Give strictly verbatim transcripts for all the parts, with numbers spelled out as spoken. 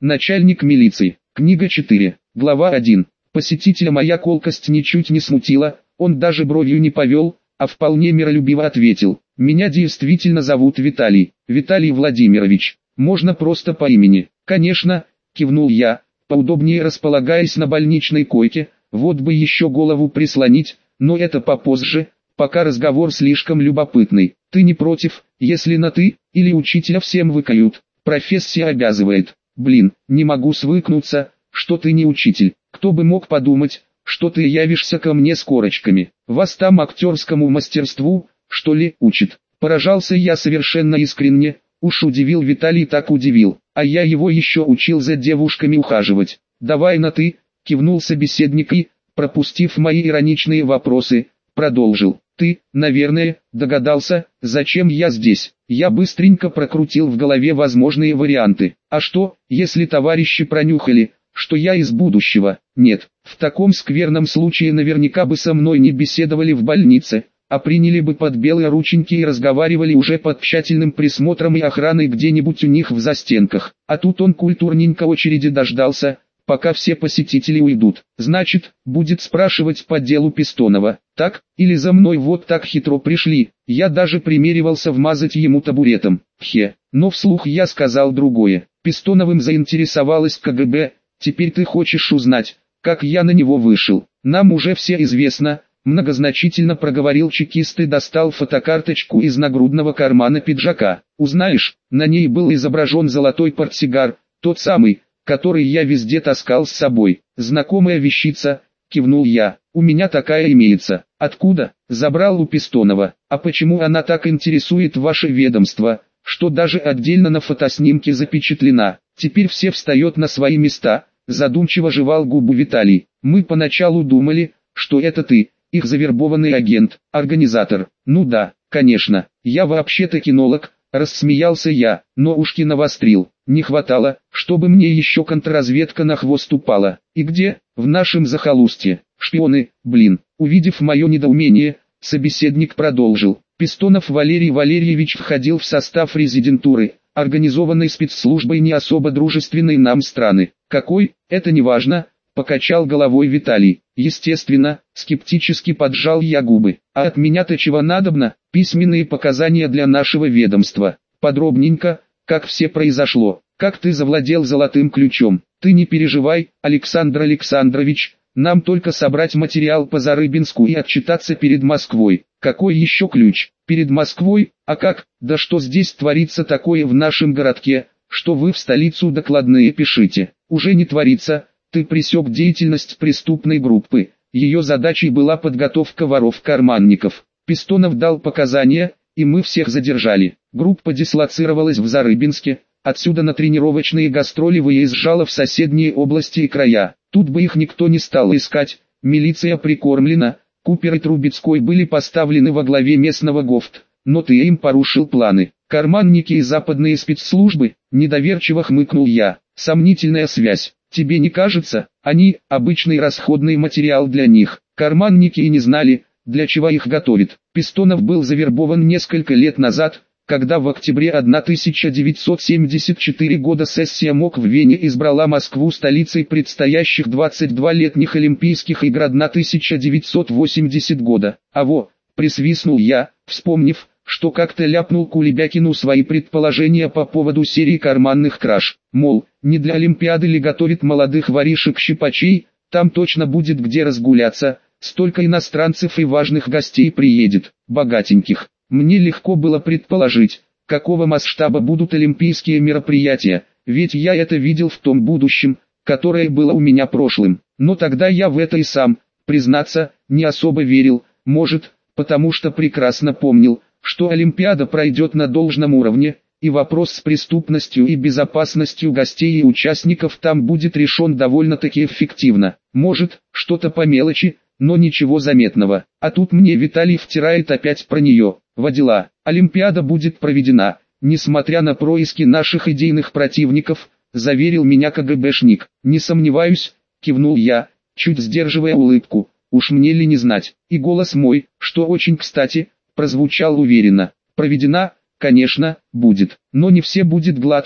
Начальник милиции. Книга четыре. Глава один. Посетителя моя колкость ничуть не смутила, он даже бровью не повел, а вполне миролюбиво ответил. Меня действительно зовут Виталий, Виталий Владимирович, можно просто по имени. Конечно, кивнул я, поудобнее располагаясь на больничной койке, вот бы еще голову прислонить, но это попозже, пока разговор слишком любопытный. Ты не против, если на «ты», или учителя всем выкают? Профессия обязывает. Блин, не могу свыкнуться, что ты не учитель. Кто бы мог подумать, что ты явишься ко мне с корочками. Вас там актерскому мастерству, что ли, учат? Поражался я совершенно искренне, уж удивил Виталий, так удивил, а я его еще учил за девушками ухаживать. Давай на «ты», кивнул собеседник и, пропустив мои ироничные вопросы, продолжил. Ты, наверное, догадался, зачем я здесь. Я быстренько прокрутил в голове возможные варианты. А что, если товарищи пронюхали, что я из будущего? Нет, в таком скверном случае наверняка бы со мной не беседовали в больнице, а приняли бы под белые рученьки и разговаривали уже под тщательным присмотром и охраной где-нибудь у них в застенках. А тут он культурненько очереди дождался, пока все посетители уйдут. Значит, будет спрашивать по делу Пистонова. Так, или за мной вот так хитро пришли. Я даже примеривался вмазать ему табуретом. Хе, но вслух я сказал другое. Пистоновым заинтересовалась ка гэ бэ. Теперь ты хочешь узнать, как я на него вышел? Нам уже все известно, многозначительно проговорил чекист и достал фотокарточку из нагрудного кармана пиджака. Узнаешь, на ней был изображен золотой портсигар, тот самый, который я везде таскал с собой. Знакомая вещица, кивнул я. У меня такая имеется. Откуда? Забрал у Пистонова. А почему она так интересует ваше ведомство, что даже отдельно на фотоснимке запечатлена? Теперь все встает на свои места. Задумчиво жевал губу Виталий. Мы поначалу думали, что это ты, их завербованный агент, организатор. Ну да, конечно, я вообще-то кинолог, рассмеялся я, но ушки навострил. Не хватало, чтобы мне еще контрразведка на хвост упала. И где? В нашем захолустье. Шпионы, блин. Увидев мое недоумение, собеседник продолжил. Пистонов Валерий Валерьевич входил в состав резидентуры, организованной спецслужбой не особо дружественной нам страны. Какой? Это не важно, покачал головой Виталий. Естественно, скептически поджал я губы. А от меня-то чего надобно? Письменные показания для нашего ведомства. Подробненько, как все произошло, как ты завладел золотым ключом. Ты не переживай, Александр Александрович, нам только собрать материал по Зарыбинску и отчитаться перед Москвой. Какой еще ключ? Перед Москвой? А как? Да что здесь творится такое в нашем городке, что вы в столицу докладные пишите? Уже не творится. Ты пресек деятельность преступной группы. Ее задачей была подготовка воров-карманников. Пистонов дал показания, и мы всех задержали. Группа дислоцировалась в Зарыбинске, отсюда на тренировочные гастроли выезжала в соседние области и края. Тут бы их никто не стал искать, милиция прикормлена, Купер и Трубецкой были поставлены во главе местного ГОФТ, но ты им порушил планы. Карманники и западные спецслужбы, недоверчиво хмыкнул я. Сомнительная связь. Тебе не кажется? Они – обычный расходный материал для них. Карманники и не знали, для чего их готовят. Пистонов был завербован несколько лет назад, когда в октябре тысяча девятьсот семьдесят четвёртого года сессия МОК в Вене избрала Москву столицей предстоящих двадцатидвухлетних Олимпийских игр тысяча девятьсот восьмидесятого года. А во, присвистнул я, вспомнив, что как-то ляпнул Кулебякину свои предположения по поводу серии карманных краж. Мол, не для Олимпиады ли готовит молодых воришек-щипачей, там точно будет где разгуляться, столько иностранцев и важных гостей приедет, богатеньких. Мне легко было предположить, какого масштаба будут олимпийские мероприятия, ведь я это видел в том будущем, которое было у меня прошлым. Но тогда я в это и сам, признаться, не особо верил, может, потому что прекрасно помнил, что Олимпиада пройдет на должном уровне, и вопрос с преступностью и безопасностью гостей и участников там будет решен довольно-таки эффективно. Может, что-то по мелочи, но ничего заметного. А тут мне Виталий втирает опять про нее. Водила. Олимпиада будет проведена, несмотря на происки наших идейных противников, заверил меня ка гэ бэшник. Не сомневаюсь, кивнул я, чуть сдерживая улыбку. Уж мне ли не знать. И голос мой, что очень кстати, прозвучал уверенно. Проведена, конечно, будет. Но не все будет гладко,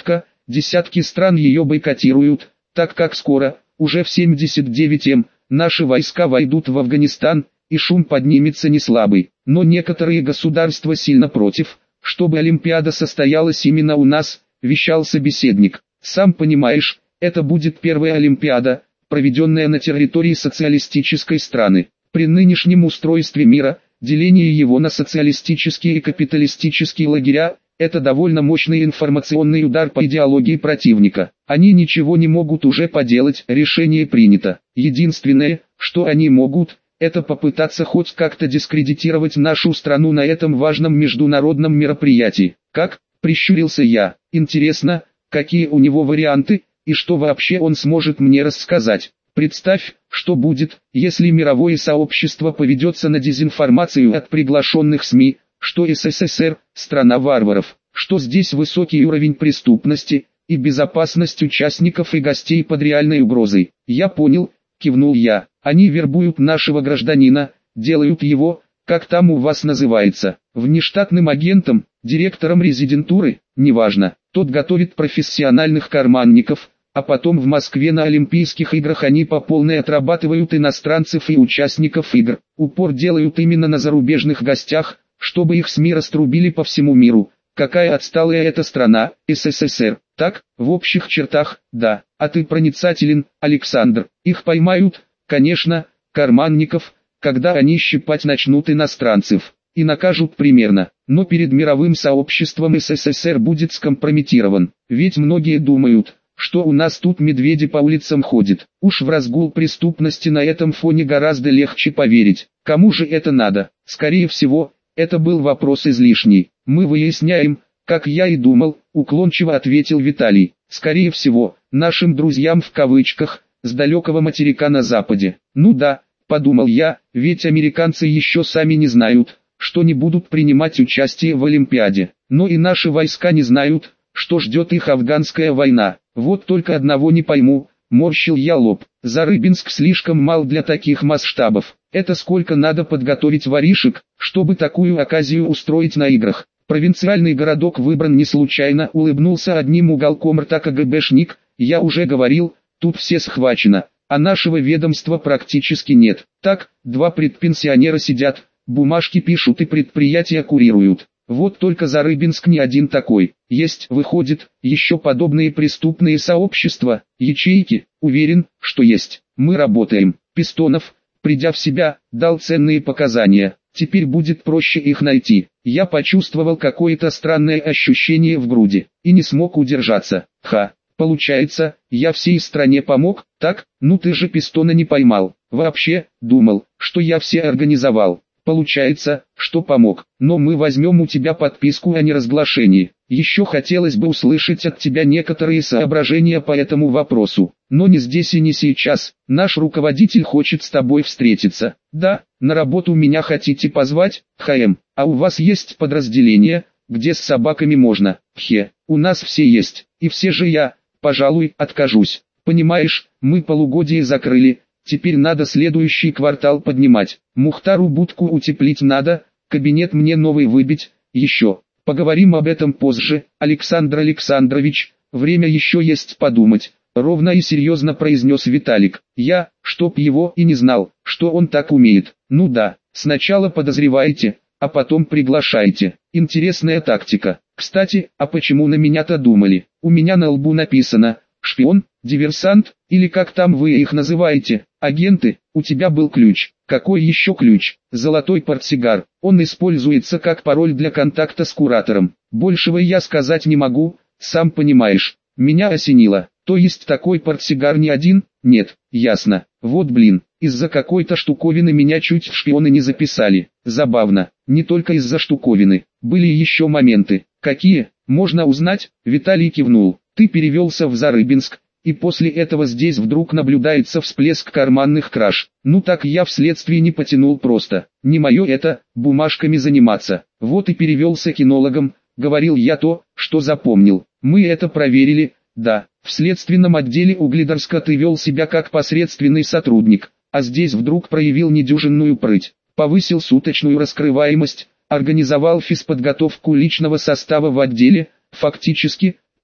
Десятки стран ее бойкотируют, так как скоро, уже в семьдесят девятом, наши войска войдут в Афганистан, и шум поднимется не слабый. Но некоторые государства сильно против, чтобы Олимпиада состоялась именно у нас, вещал собеседник. Сам понимаешь, это будет первая Олимпиада, проведенная на территории социалистической страны. При нынешнем устройстве мира, деление его на социалистические и капиталистические лагеря, это довольно мощный информационный удар по идеологии противника. Они ничего не могут уже поделать, решение принято. Единственное, что они могут, это попытаться хоть как-то дискредитировать нашу страну на этом важном международном мероприятии. Как? Прищурился я. Интересно, какие у него варианты, и что вообще он сможет мне рассказать. Представь, что будет, если мировое сообщество поведется на дезинформацию от приглашенных СМИ, что СССР – страна варваров, что здесь высокий уровень преступности, и безопасность участников и гостей под реальной угрозой. Я понял, кивнул я. Они вербуют нашего гражданина, делают его, как там у вас называется, внештатным агентом, директором резидентуры, неважно. Тот готовит профессиональных карманников, а потом в Москве на Олимпийских играх они по полной отрабатывают иностранцев и участников игр. Упор делают именно на зарубежных гостях, чтобы их СМИ раструбили по всему миру. Какая отсталая эта страна, СССР. Так, в общих чертах, да. А ты проницателен, Александр. Их поймают, конечно, карманников, когда они щипать начнут иностранцев. И накажут примерно. Но перед мировым сообществом СССР будет скомпрометирован. Ведь многие думают, что у нас тут медведи по улицам ходят. Уж в разгул преступности на этом фоне гораздо легче поверить. Кому же это надо? Скорее всего, это был вопрос излишний. Мы выясняем, как я и думал, уклончиво ответил Виталий. Скорее всего, нашим друзьям в кавычках, с далекого материка на западе. Ну да, подумал я, ведь американцы еще сами не знают, что не будут принимать участие в Олимпиаде. Но и наши войска не знают, что ждет их афганская война. Вот только одного не пойму, морщил я лоб. Зарыбинск слишком мал для таких масштабов. Это сколько надо подготовить воришек, чтобы такую оказию устроить на играх. Провинциальный городок выбран не случайно, улыбнулся одним уголком рта КГБшник. Я уже говорил, тут все схвачено, а нашего ведомства практически нет. Так, два предпенсионера сидят, бумажки пишут и предприятия курируют. Вот только Зарыбинск не один такой. Есть, выходит, еще подобные преступные сообщества, ячейки. Уверен, что есть. Мы работаем. Пистонов, придя в себя, дал ценные показания. Теперь будет проще их найти. Я почувствовал какое-то странное ощущение в груди и не смог удержаться. Ха, получается, я всей стране помог, так? Ну ты же Пистона не поймал. Вообще, думал, что я все организовал. Получается, что помог, но мы возьмем у тебя подписку о неразглашении. Еще хотелось бы услышать от тебя некоторые соображения по этому вопросу, но не здесь и не сейчас. Наш руководитель хочет с тобой встретиться. Да, на работу меня хотите позвать, ХМ, а у вас есть подразделение, где с собаками можно? Хе, у нас все есть, и все же я, пожалуй, откажусь. Понимаешь, мы полугодие закрыли. Теперь надо следующий квартал поднимать. Мухтару будку утеплить надо, кабинет мне новый выбить, еще. Поговорим об этом позже, Александр Александрович, время еще есть подумать, ровно и серьезно произнес Виталик. Я, чтоб его и не знал, что он так умеет. Ну да, сначала подозреваете, а потом приглашайте. Интересная тактика. Кстати, а почему на меня-то думали? У меня на лбу написано «шпион», «диверсант», или как там вы их называете, агенты. У тебя был ключ. Какой еще ключ? Золотой портсигар. Он используется как пароль для контакта с куратором. Большего я сказать не могу, сам понимаешь. Меня осенило. То есть такой портсигар не один? Нет, ясно. Вот блин, из-за какой-то штуковины меня чуть в шпионы не записали. Забавно. Не только из-за штуковины. Были еще моменты. Какие? Можно узнать? Виталий кивнул. Ты перевелся в Зарыбинск, и после этого здесь вдруг наблюдается всплеск карманных краж. Ну так я вследствие не потянул просто. Не мое это, бумажками заниматься. Вот и перевелся кинологом, говорил я то, что запомнил. Мы это проверили, да. В следственном отделе Угледарска ты вел себя как посредственный сотрудник, а здесь вдруг проявил недюжинную прыть. Повысил суточную раскрываемость, организовал физподготовку личного состава в отделе, фактически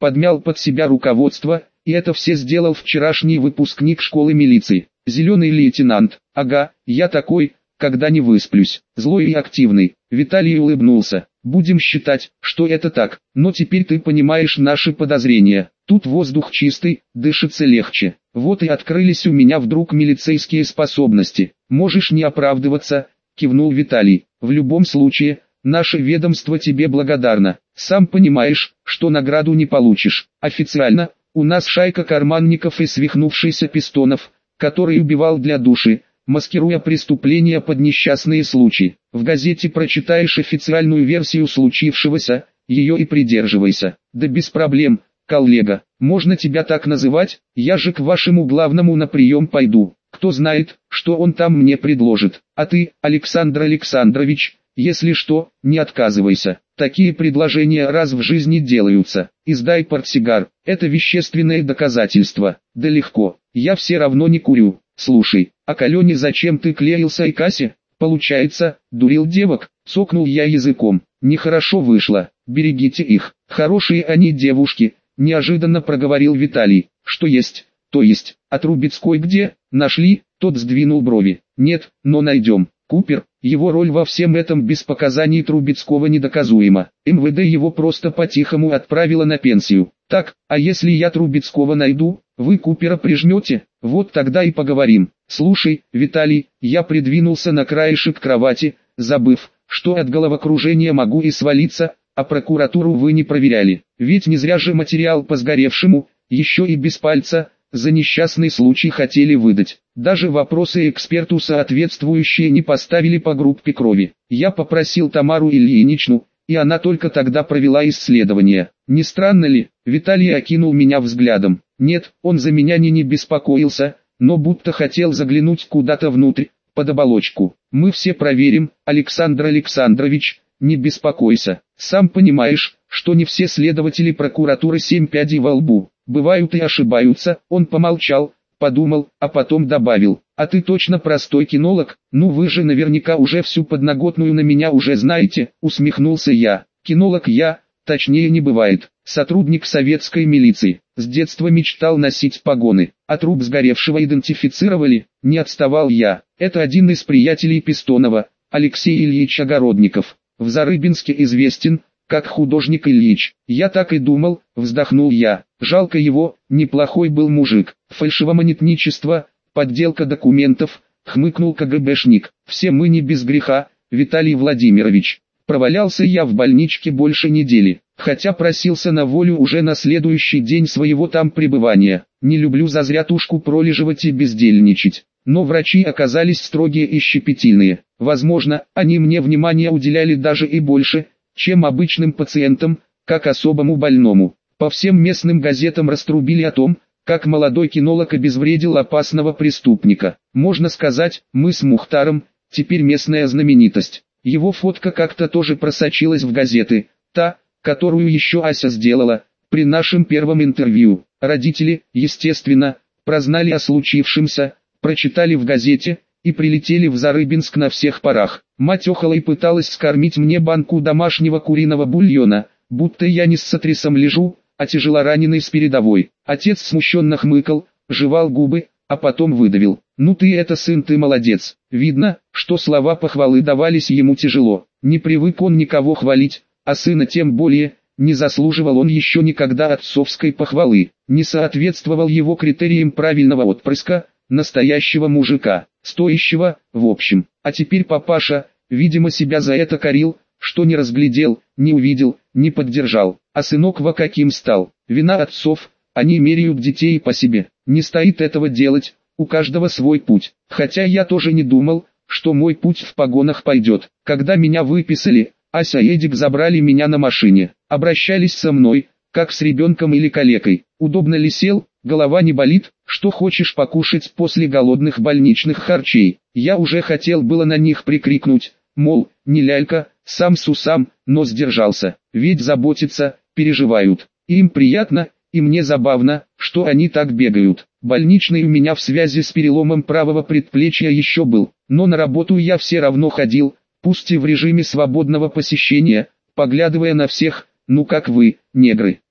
подмял под себя руководство, и это все сделал вчерашний выпускник школы милиции. Зеленый лейтенант. Ага, я такой, когда не высплюсь. Злой и активный. Виталий улыбнулся. Будем считать, что это так, но теперь ты понимаешь наши подозрения. Тут воздух чистый, дышится легче. Вот и открылись у меня вдруг милицейские способности. Можешь не оправдываться, кивнул Виталий. В любом случае, наше ведомство тебе благодарно. Сам понимаешь, что награду не получишь. Официально, у нас шайка карманников и свихнувшийся Пистонов, который убивал для души, маскируя преступления под несчастные случаи. В газете прочитаешь официальную версию случившегося, ее и придерживайся. Да без проблем, коллега, можно тебя так называть, я же к вашему главному на прием пойду. Кто знает, что он там мне предложит. А ты, Александр Александрович, если что, не отказывайся. Такие предложения раз в жизни делаются. Издай портсигар, это вещественное доказательство. Да легко, я все равно не курю. Слушай, а к Алене зачем ты клеился и Кассе? Получается, дурил девок, цокнул я языком. Нехорошо вышло, берегите их. Хорошие они девушки, неожиданно проговорил Виталий. Что есть, то есть. А Трубецкой где? Нашли? Тот сдвинул брови. Нет, но найдем. Купер, его роль во всем этом без показаний Трубецкого недоказуема. эм вэ дэ его просто по-тихому отправило на пенсию. Так, а если я Трубецкого найду, вы Купера прижмете? Вот тогда и поговорим. Слушай, Виталий, я придвинулся на краешек кровати, забыв, что от головокружения могу и свалиться, а прокуратуру вы не проверяли. Ведь не зря же материал по сгоревшему, еще и без пальца, за несчастный случай хотели выдать. Даже вопросы эксперту соответствующие не поставили по группе крови. Я попросил Тамару Ильиничну, и она только тогда провела исследование. Не странно ли? Виталий окинул меня взглядом. Нет, он за меня не не беспокоился, но будто хотел заглянуть куда-то внутрь, под оболочку. Мы все проверим, Александр Александрович, не беспокойся. Сам понимаешь, что не все следователи прокуратуры семь пядей во лбу. Бывают и ошибаются. Он помолчал, подумал, а потом добавил. А ты точно простой кинолог? Ну вы же наверняка уже всю подноготную на меня уже знаете, усмехнулся я. Кинолог я, точнее не бывает. Сотрудник советской милиции. С детства мечтал носить погоны. А труп сгоревшего идентифицировали? Не отставал я. Это один из приятелей Пистонова, Алексей Ильич Огородников. В Зарыбинске известен, как художник Ильич. Я так и думал, вздохнул я. Жалко его, неплохой был мужик. Фальшивомонетничество, подделка документов, хмыкнул ка гэ бэшник. Все мы не без греха, Виталий Владимирович. Провалялся я в больничке больше недели, хотя просился на волю уже на следующий день своего там пребывания. Не люблю зазря тушку пролеживать и бездельничать. Но врачи оказались строгие и щепетильные. Возможно, они мне внимания уделяли даже и больше, чем обычным пациентам, как особому больному. По всем местным газетам раструбили о том, как молодой кинолог обезвредил опасного преступника. Можно сказать, мы с Мухтаром, теперь местная знаменитость. Его фотка как-то тоже просочилась в газеты, та, которую еще Ася сделала, при нашем первом интервью. Родители, естественно, прознали о случившемся, прочитали в газете, и прилетели в Зарыбинск на всех парах. Мать охала и пыталась скормить мне банку домашнего куриного бульона, будто я не с сотрясом лежу, а тяжелораненый с передовой. Отец смущенно хмыкал, жевал губы, а потом выдавил. «Ну ты это, сын, ты молодец». Видно, что слова похвалы давались ему тяжело. Не привык он никого хвалить, а сына тем более, не заслуживал он еще никогда отцовской похвалы. Не соответствовал его критериям правильного отпрыска, настоящего мужика, стоящего, в общем. А теперь папаша, видимо, себя за это корил, что не разглядел, не увидел, не поддержал. А сынок во каким стал? Вина отцов, они меряют детей по себе. Не стоит этого делать, у каждого свой путь. Хотя я тоже не думал, что мой путь в погонах пойдет. Когда меня выписали, Ася и Эдик забрали меня на машине. Обращались со мной, как с ребенком или калекой. Удобно ли сел, голова не болит, что хочешь покушать после голодных больничных харчей. Я уже хотел было на них прикрикнуть, мол, не лялька, сам с усам, но сдержался. Ведь заботятся, переживают. И им приятно, и мне забавно, что они так бегают. Больничный у меня в связи с переломом правого предплечья еще был, но на работу я все равно ходил, пусть и в режиме свободного посещения, поглядывая на всех, ну как вы, негры.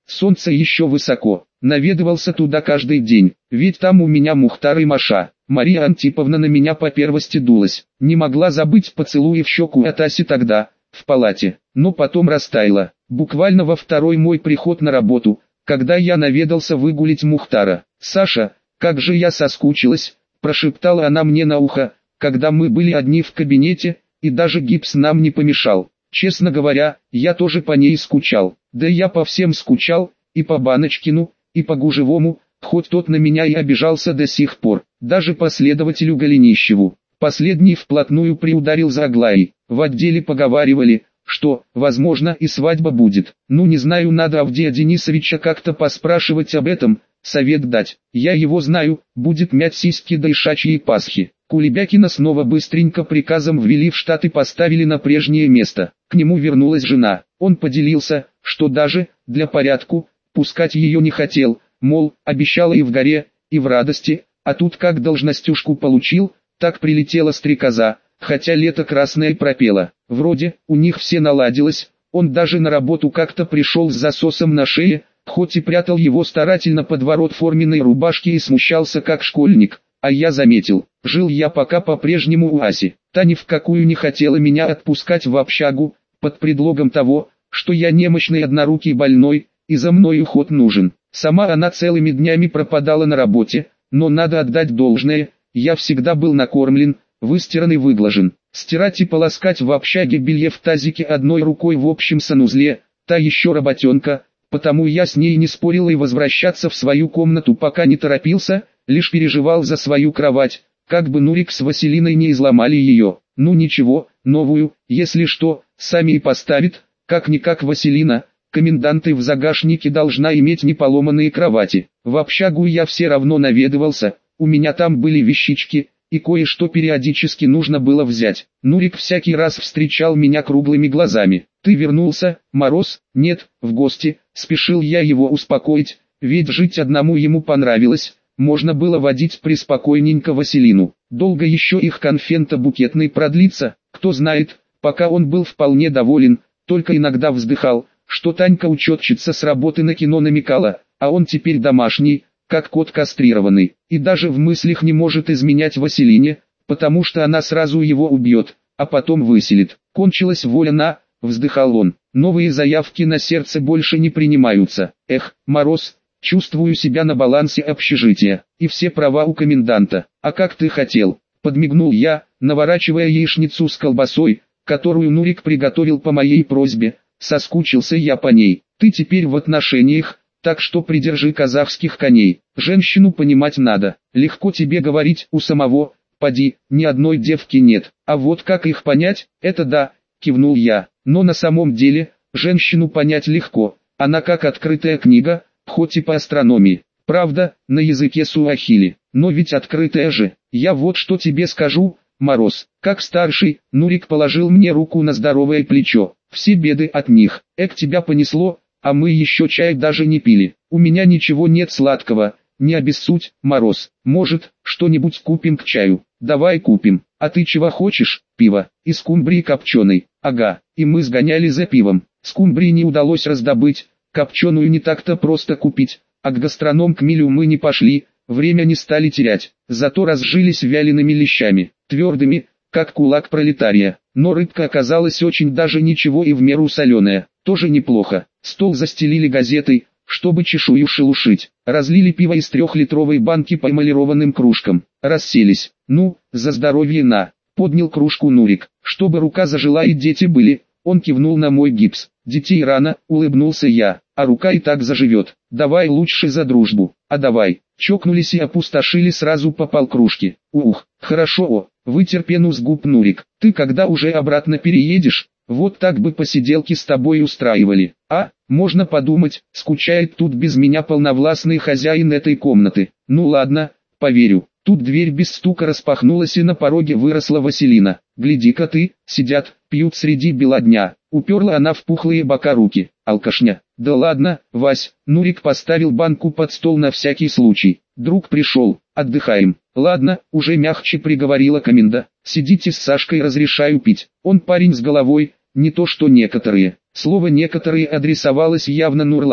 солнце еще высоко. Наведывался туда каждый день, ведь там у меня Мухтар и Маша. Мария Антиповна на меня по первости дулась. Не могла забыть поцелуи в щеку от Аси тогда, в палате, но потом растаяла. Буквально во второй мой приход на работу, когда я наведался выгулить Мухтара. «Саша, как же я соскучилась», – прошептала она мне на ухо, когда мы были одни в кабинете, и даже гипс нам не помешал. Честно говоря, я тоже по ней скучал. Да я по всем скучал, и по Баночкину, и по Гужевому, хоть тот на меня и обижался до сих пор. Даже по следователю Голенищеву. Последний вплотную приударил за Аглаей. В отделе поговаривали, что, возможно, и свадьба будет. Ну не знаю, надо Авдея Денисовича как-то поспрашивать об этом, совет дать. Я его знаю, будет мять сиськи до ишачьей Пасхи. Кулебякина снова быстренько приказом ввели в штат и поставили на прежнее место. К нему вернулась жена. Он поделился, что даже, для порядку, пускать ее не хотел, мол, обещала и в горе, и в радости, а тут как должностюшку получил, так прилетела стрекоза, хотя лето красное пропело. Вроде, у них все наладилось, он даже на работу как-то пришел с засосом на шее, хоть и прятал его старательно под ворот форменной рубашки и смущался как школьник. А я заметил, жил я пока по-прежнему у Аси. Та ни в какую не хотела меня отпускать в общагу, под предлогом того, что я немощный однорукий больной, и за мной уход нужен. Сама она целыми днями пропадала на работе, но надо отдать должное, я всегда был накормлен, выстиран и выглажен. Стирать и полоскать в общаге белье в тазике одной рукой в общем санузле, та еще работенка, потому я с ней не спорил и возвращаться в свою комнату пока не торопился, лишь переживал за свою кровать, как бы Нурик с Василиной не изломали ее. Ну ничего, новую, если что, сами и поставит, как-никак Василина, коменданты в загашнике должна иметь неполоманные кровати. В общагу я все равно наведывался, у меня там были вещички, и кое-что периодически нужно было взять. Нурик всякий раз встречал меня круглыми глазами. «Ты вернулся, Мороз?» «Нет, в гости», спешил я его успокоить, ведь жить одному ему понравилось. Можно было водить приспокойненько Василину. Долго еще их конфетно-букетный продлится, кто знает, пока он был вполне доволен, только иногда вздыхал, что Танька учетчица с работы на кино намекала, а он теперь домашний, как кот кастрированный, и даже в мыслях не может изменять Василине, потому что она сразу его убьет, а потом выселит. Кончилась воля на, вздыхал он, новые заявки на сердце больше не принимаются. Эх, Мороз, чувствую себя на балансе общежития, и все права у коменданта. А как ты хотел, подмигнул я, наворачивая яичницу с колбасой, которую Нурик приготовил по моей просьбе. Соскучился я по ней. Ты теперь в отношениях, так что придержи казахских коней. Женщину понимать надо. Легко тебе говорить, у самого, поди, ни одной девки нет. А вот как их понять, это да, кивнул я. Но на самом деле, женщину понять легко. Она как открытая книга, хоть и по астрономии. Правда, на языке суахили. Но ведь открытая же. Я вот что тебе скажу, Мороз. Как старший, Нурик положил мне руку на здоровое плечо. Все беды от них. Эк, тебя понесло, а мы еще чай даже не пили. У меня ничего нет сладкого, не обессудь, Мороз. Может, что-нибудь купим к чаю? Давай купим. А ты чего хочешь? Пиво. И скумбрии копченой. Ага, и мы сгоняли за пивом. Скумбрии не удалось раздобыть, копченую не так-то просто купить, а к гастроном к Милю мы не пошли, время не стали терять. Зато разжились вялеными лещами, твердыми, как кулак пролетария. Но рыбка оказалась очень даже ничего и в меру соленая, тоже неплохо. Стол застелили газетой, чтобы чешую шелушить. Разлили пиво из трехлитровой банки по эмалированным кружкам. Расселись. Ну, за здоровье на. Поднял кружку Нурик, чтобы рука зажила и дети были. Он кивнул на мой гипс. Детей рано, улыбнулся я, а рука и так заживет. Давай лучше за дружбу. А давай. Чокнулись и опустошили сразу по полкружки. Ух, хорошо, о, вытер пену с губ Нурик. Ты когда уже обратно переедешь? Вот так бы посиделки с тобой устраивали. А, можно подумать, скучает тут без меня полновластный хозяин этой комнаты. Ну ладно, поверю. Тут дверь без стука распахнулась и на пороге выросла Василина. Гляди-ка ты, сидят, пьют среди бела дня. Уперла она в пухлые бока руки. Алкашня. Да ладно, Вась, Нурик поставил банку под стол на всякий случай. Друг пришел, отдыхаем. Ладно, уже мягче приговорила коменда. Сидите с Сашкой, разрешаю пить. Он парень с головой, не то что некоторые. Слово «некоторые» адресовалось явно Нурлану.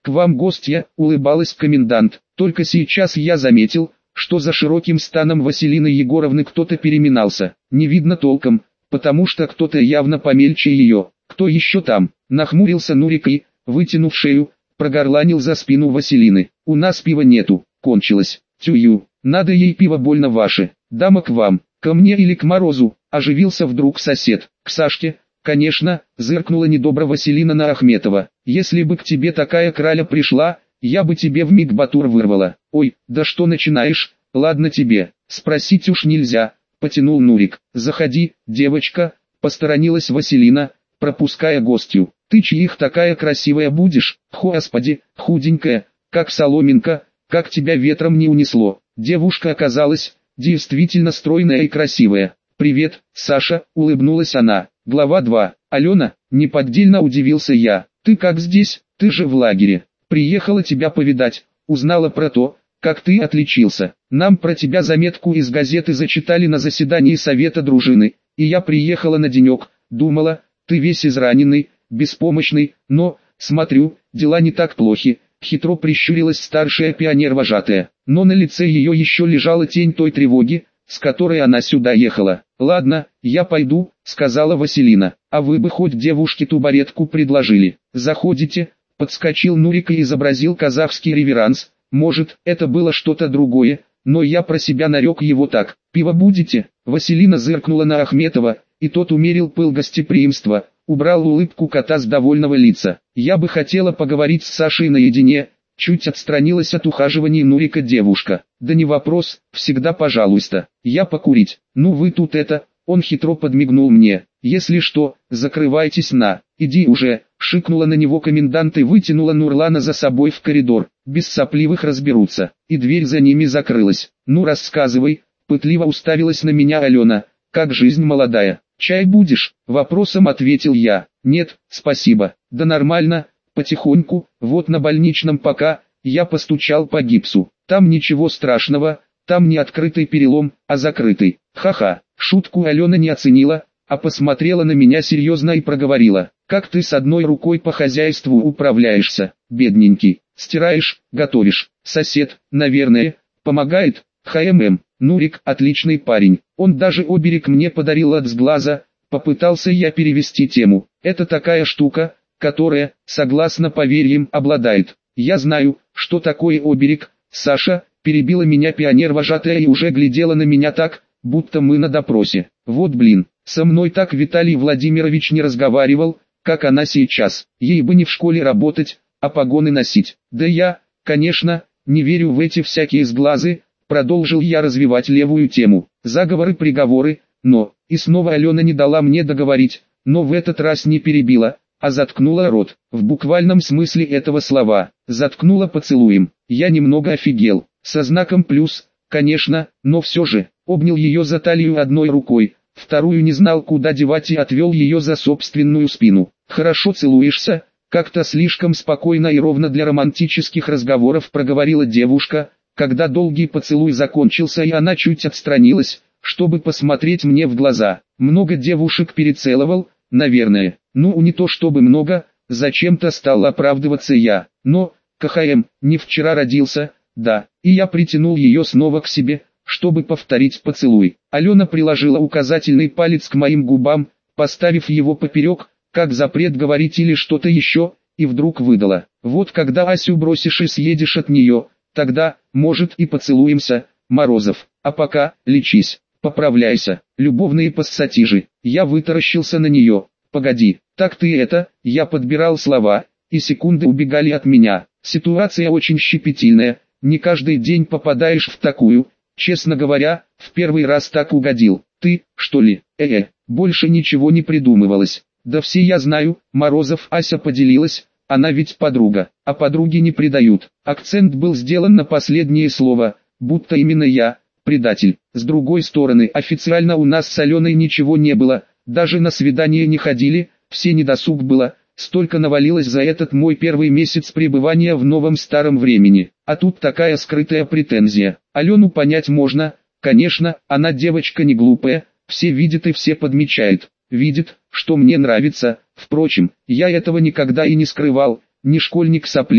«К вам гостья», — улыбалась комендант. Только сейчас я заметил, что за широким станом Василины Егоровны кто-то переминался. Не видно толком, потому что кто-то явно помельче ее. «Кто еще там?» — нахмурился Нурик и, вытянув шею, прогорланил за спину Василины. «У нас пива нету, кончилось. Тюю, надо ей пиво больно ваше. Дама к вам, ко мне или к Морозу?» — оживился вдруг сосед. «К Сашке, конечно», — зыркнула недобро Василина на Ахметова. «Если бы к тебе такая краля пришла, я бы тебе вмиг батур вырвала». «Ой, да что начинаешь, ладно тебе, спросить уж нельзя», — потянул Нурик. «Заходи, девочка», — посторонилась Василина, пропуская гостью. «Ты чьих такая красивая будешь? Господи, худенькая, как соломинка, как тебя ветром не унесло». Девушка оказалась действительно стройная и красивая. «Привет, Саша», — улыбнулась она. Глава два. «Алена», — неподдельно удивился я. «Ты как здесь? Ты же в лагере. Приехала тебя повидать, узнала про то, как ты отличился. Нам про тебя заметку из газеты зачитали на заседании совета дружины, и я приехала на денек, думала, ты весь израненный, беспомощный, но, смотрю, дела не так плохи». Хитро прищурилась старшая пионер-вожатая, но на лице ее еще лежала тень той тревоги, с которой она сюда ехала. «Ладно, я пойду», — сказала Василина. «А вы бы хоть девушке тубаретку предложили». «Заходите», — подскочил Нурик и изобразил казахский реверанс. Может, это было что-то другое, но я про себя нарек его так. «Пиво будете?» Василина зыркнула на Ахметова, и тот умерил пыл гостеприимства, убрал улыбку кота с довольного лица. «Я бы хотела поговорить с Сашей наедине», — чуть отстранилась от ухаживаний Нурика девушка. «Да не вопрос, всегда пожалуйста. Я покурить. Ну вы тут это...» Он хитро подмигнул мне. «Если что, закрывайтесь на... Иди уже», — шикнула на него комендант и вытянула Нурлана за собой в коридор. «Без сопливых разберутся». И дверь за ними закрылась. «Ну рассказывай», — пытливо уставилась на меня Алена. «Как жизнь молодая? Чай будешь?» — вопросом ответил я. «Нет, спасибо». «Да нормально, потихоньку, вот на больничном пока». Я постучал по гипсу. «Там ничего страшного, там не открытый перелом, а закрытый». Ха-ха. Шутку Алена не оценила, а посмотрела на меня серьезно и проговорила. «Как ты с одной рукой по хозяйству управляешься, бедненький? Стираешь, готовишь. Сосед, наверное, помогает?» «ХММ, Нурик отличный парень. Он даже оберег мне подарил от сглаза». Попытался я перевести тему. «Это такая штука, которая, согласно поверьям, обладает». «Я знаю, что такое оберег, Саша», перебила меня пионер-вожатая и уже глядела на меня так, будто мы на допросе. «Вот блин, со мной так Виталий Владимирович не разговаривал, как она сейчас. Ей бы не в школе работать, а погоны носить». «Да я, конечно, не верю в эти всякие сглазы», продолжил я развивать левую тему. «Заговоры, приговоры, но...» И снова Алена не дала мне договорить, но в этот раз не перебила, а заткнула рот. В буквальном смысле этого слова. Заткнула поцелуем. Я немного офигел. Со знаком плюс, конечно, но все же. Обнял ее за талию одной рукой, вторую не знал куда девать и отвел ее за собственную спину. «Хорошо целуешься», как-то слишком спокойно и ровно для романтических разговоров проговорила девушка, когда долгий поцелуй закончился и она чуть отстранилась, чтобы посмотреть мне в глаза. «Много девушек перецеловал, наверное». «Ну не то чтобы много», зачем-то стал оправдываться я. «Но, КХМ, не вчера родился, да». И я притянул ее снова к себе, чтобы повторить поцелуй. Алена приложила указательный палец к моим губам, поставив его поперек, как запрет говорить или что-то еще, и вдруг выдала. «Вот когда Асю бросишь и съедешь от нее, тогда, может, и поцелуемся, Морозов. А пока, лечись, поправляйся». Любовные пассатижи. Я вытаращился на нее. «Погоди, так ты это...» Я подбирал слова, и секунды убегали от меня. Ситуация очень щепетильная, не каждый день попадаешь в такую. Честно говоря, в первый раз так угодил. «Ты, что ли?» Э-э, больше ничего не придумывалось. «Да все я знаю», Морозов. Ася поделилась, она ведь подруга, а подруги не предают. Акцент был сделан на последнее слово, будто именно я, предатель. С другой стороны, официально у нас с Аленой ничего не было, даже на свидание не ходили, все недосуг было, столько навалилось за этот мой первый месяц пребывания в новом старом времени. А тут такая скрытая претензия. Алену понять можно, конечно, она девочка не глупая, все видят и все подмечают. Видит, что мне нравится, впрочем, я этого никогда и не скрывал, не школьник сопливый,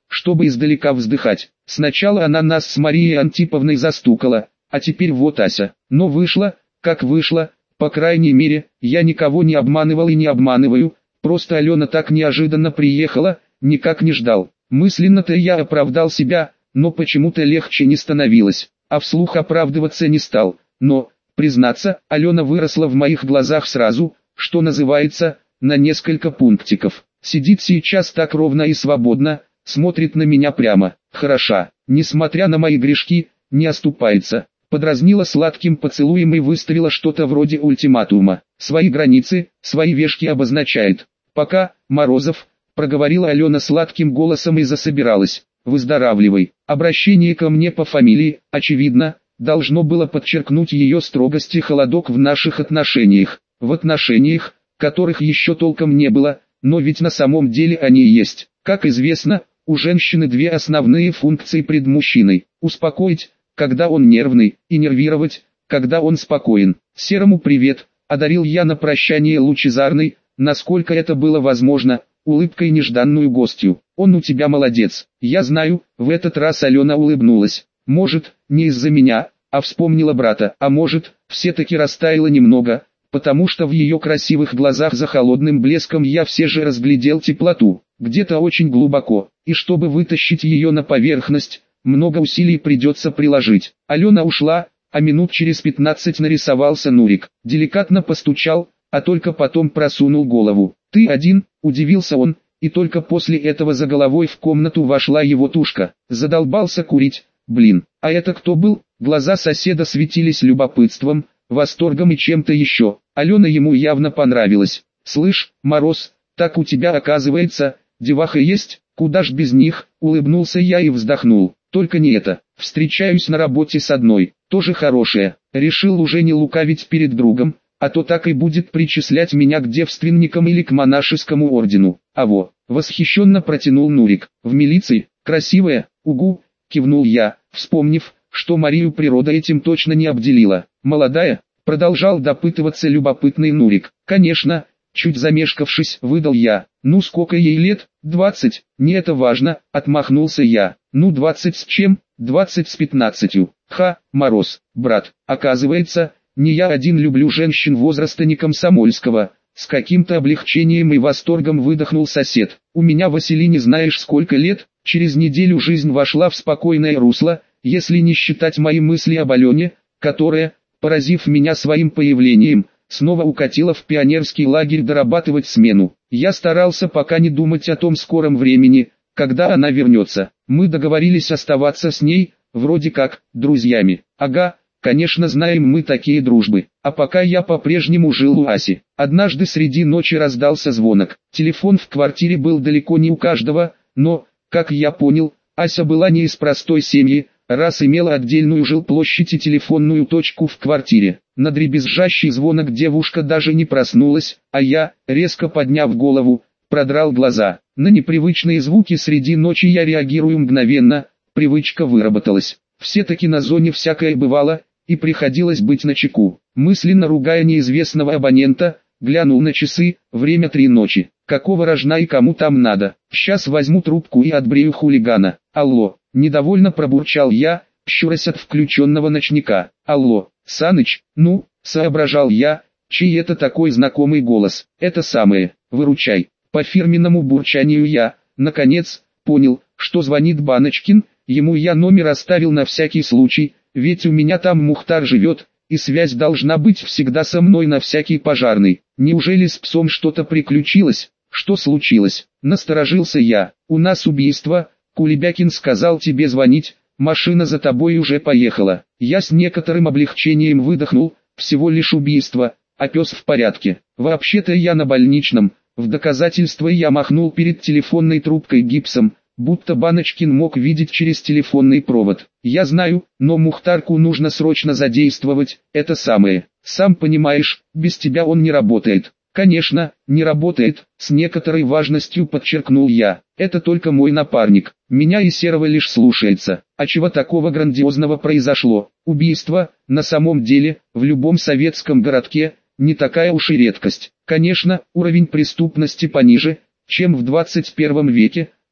чтобы издалека вздыхать. Сначала она нас с Марией Антиповной застукала, а теперь вот Ася. Но вышло, как вышло, по крайней мере, я никого не обманывал и не обманываю, просто Алена так неожиданно приехала, никак не ждал. Мысленно-то я оправдал себя, но почему-то легче не становилось, а вслух оправдываться не стал. Но, признаться, Алена выросла в моих глазах сразу, что называется, на несколько пунктиков. Сидит сейчас так ровно и свободно, смотрит на меня прямо, хороша, несмотря на мои грешки, не оступается. Подразнила сладким поцелуем и выставила что-то вроде ультиматума. Свои границы, свои вешки обозначает. Пока, Морозов, проговорила Алена сладким голосом и засобиралась. Выздоравливай. Обращение ко мне по фамилии, очевидно, должно было подчеркнуть ее строгость и холодок в наших отношениях. В отношениях, которых еще толком не было, но ведь на самом деле они есть. Как известно, у женщины две основные функции пред мужчиной. Успокоить, когда он нервный, и нервировать, когда он спокоен. Серому привет, одарил я на прощание лучезарной, насколько это было возможно, улыбкой нежданную гостью. Он у тебя молодец. Я знаю, в этот раз Алена улыбнулась. Может, не из-за меня, а вспомнила брата, а может, все-таки растаяла немного, потому что в ее красивых глазах за холодным блеском я все же разглядел теплоту, где-то очень глубоко, и чтобы вытащить ее на поверхность, много усилий придется приложить. Алена ушла, а минут через пятнадцать нарисовался Нурик, деликатно постучал, а только потом просунул голову. «Ты один?» – удивился он, и только после этого за головой в комнату вошла его тушка. Задолбался курить, блин, а это кто был? Глаза соседа светились любопытством, восторгом и чем-то еще. Алена ему явно понравилась. «Слышь, Мороз, так у тебя оказывается, деваха есть? Куда ж без них?» – улыбнулся я и вздохнул. «Только не это, встречаюсь на работе с одной, тоже хорошая, решил уже не лукавить перед другом, а то так и будет причислять меня к девственникам или к монашескому ордену». «А во!» – восхищенно протянул Нурик. «В милиции? Красивая? Угу!» – кивнул я, вспомнив, что Марию природа этим точно не обделила. «Молодая?» – продолжал допытываться любопытный Нурик. «Конечно!» – чуть замешкавшись, выдал я. «Ну сколько ей лет? Двадцать?» «Не это важно», – отмахнулся я. «Ну двадцать с чем? Двадцать с пятнадцатью. Ха, Мороз, брат, оказывается, не я один люблю женщин возраста не комсомольского». С каким-то облегчением и восторгом выдохнул сосед. «У меня Василине знаешь сколько лет?» Через неделю жизнь вошла в спокойное русло, если не считать мои мысли об Алене, которая, поразив меня своим появлением, снова укатила в пионерский лагерь дорабатывать смену. Я старался пока не думать о том скором времени, когда она вернется. Мы договорились оставаться с ней, вроде как, друзьями. Ага, конечно, знаем мы такие дружбы. А пока я по-прежнему жил у Аси. Однажды среди ночи раздался звонок. Телефон в квартире был далеко не у каждого, но, как я понял, Ася была не из простой семьи, раз имела отдельную жилплощадь и телефонную точку в квартире. На дребезжащий звонок девушка даже не проснулась, а я, резко подняв голову, продрал глаза. На непривычные звуки среди ночи я реагирую мгновенно, привычка выработалась. Все-таки на зоне всякое бывало, и приходилось быть начеку. Мысленно ругая неизвестного абонента, глянул на часы, время три ночи. Какого рожна и кому там надо? Сейчас возьму трубку и отбрею хулигана. Алло, недовольно пробурчал я, щурясь от включенного ночника. Алло, Саныч, ну, соображал я, чей это такой знакомый голос. Это самое, выручай. По фирменному бурчанию я, наконец, понял, что звонит Баночкин, ему я номер оставил на всякий случай, ведь у меня там Мухтар живет, и связь должна быть всегда со мной на всякий пожарный. Неужели с псом что-то приключилось? Что случилось? Насторожился я. У нас убийство, Кулебякин сказал тебе звонить, машина за тобой уже поехала. Я с некоторым облегчением выдохнул, всего лишь убийство, а пес в порядке. Вообще-то я на больничном. В доказательство я махнул перед телефонной трубкой гипсом, будто Баночкин мог видеть через телефонный провод. Я знаю, но Мухтарку нужно срочно задействовать, это самое. Сам понимаешь, без тебя он не работает. Конечно, не работает, с некоторой важностью подчеркнул я. Это только мой напарник. Меня и Серого лишь слушается. А чего такого грандиозного произошло? Убийство, на самом деле, в любом советском городке, не такая уж и редкость. Конечно, уровень преступности пониже, чем в двадцать первом веке,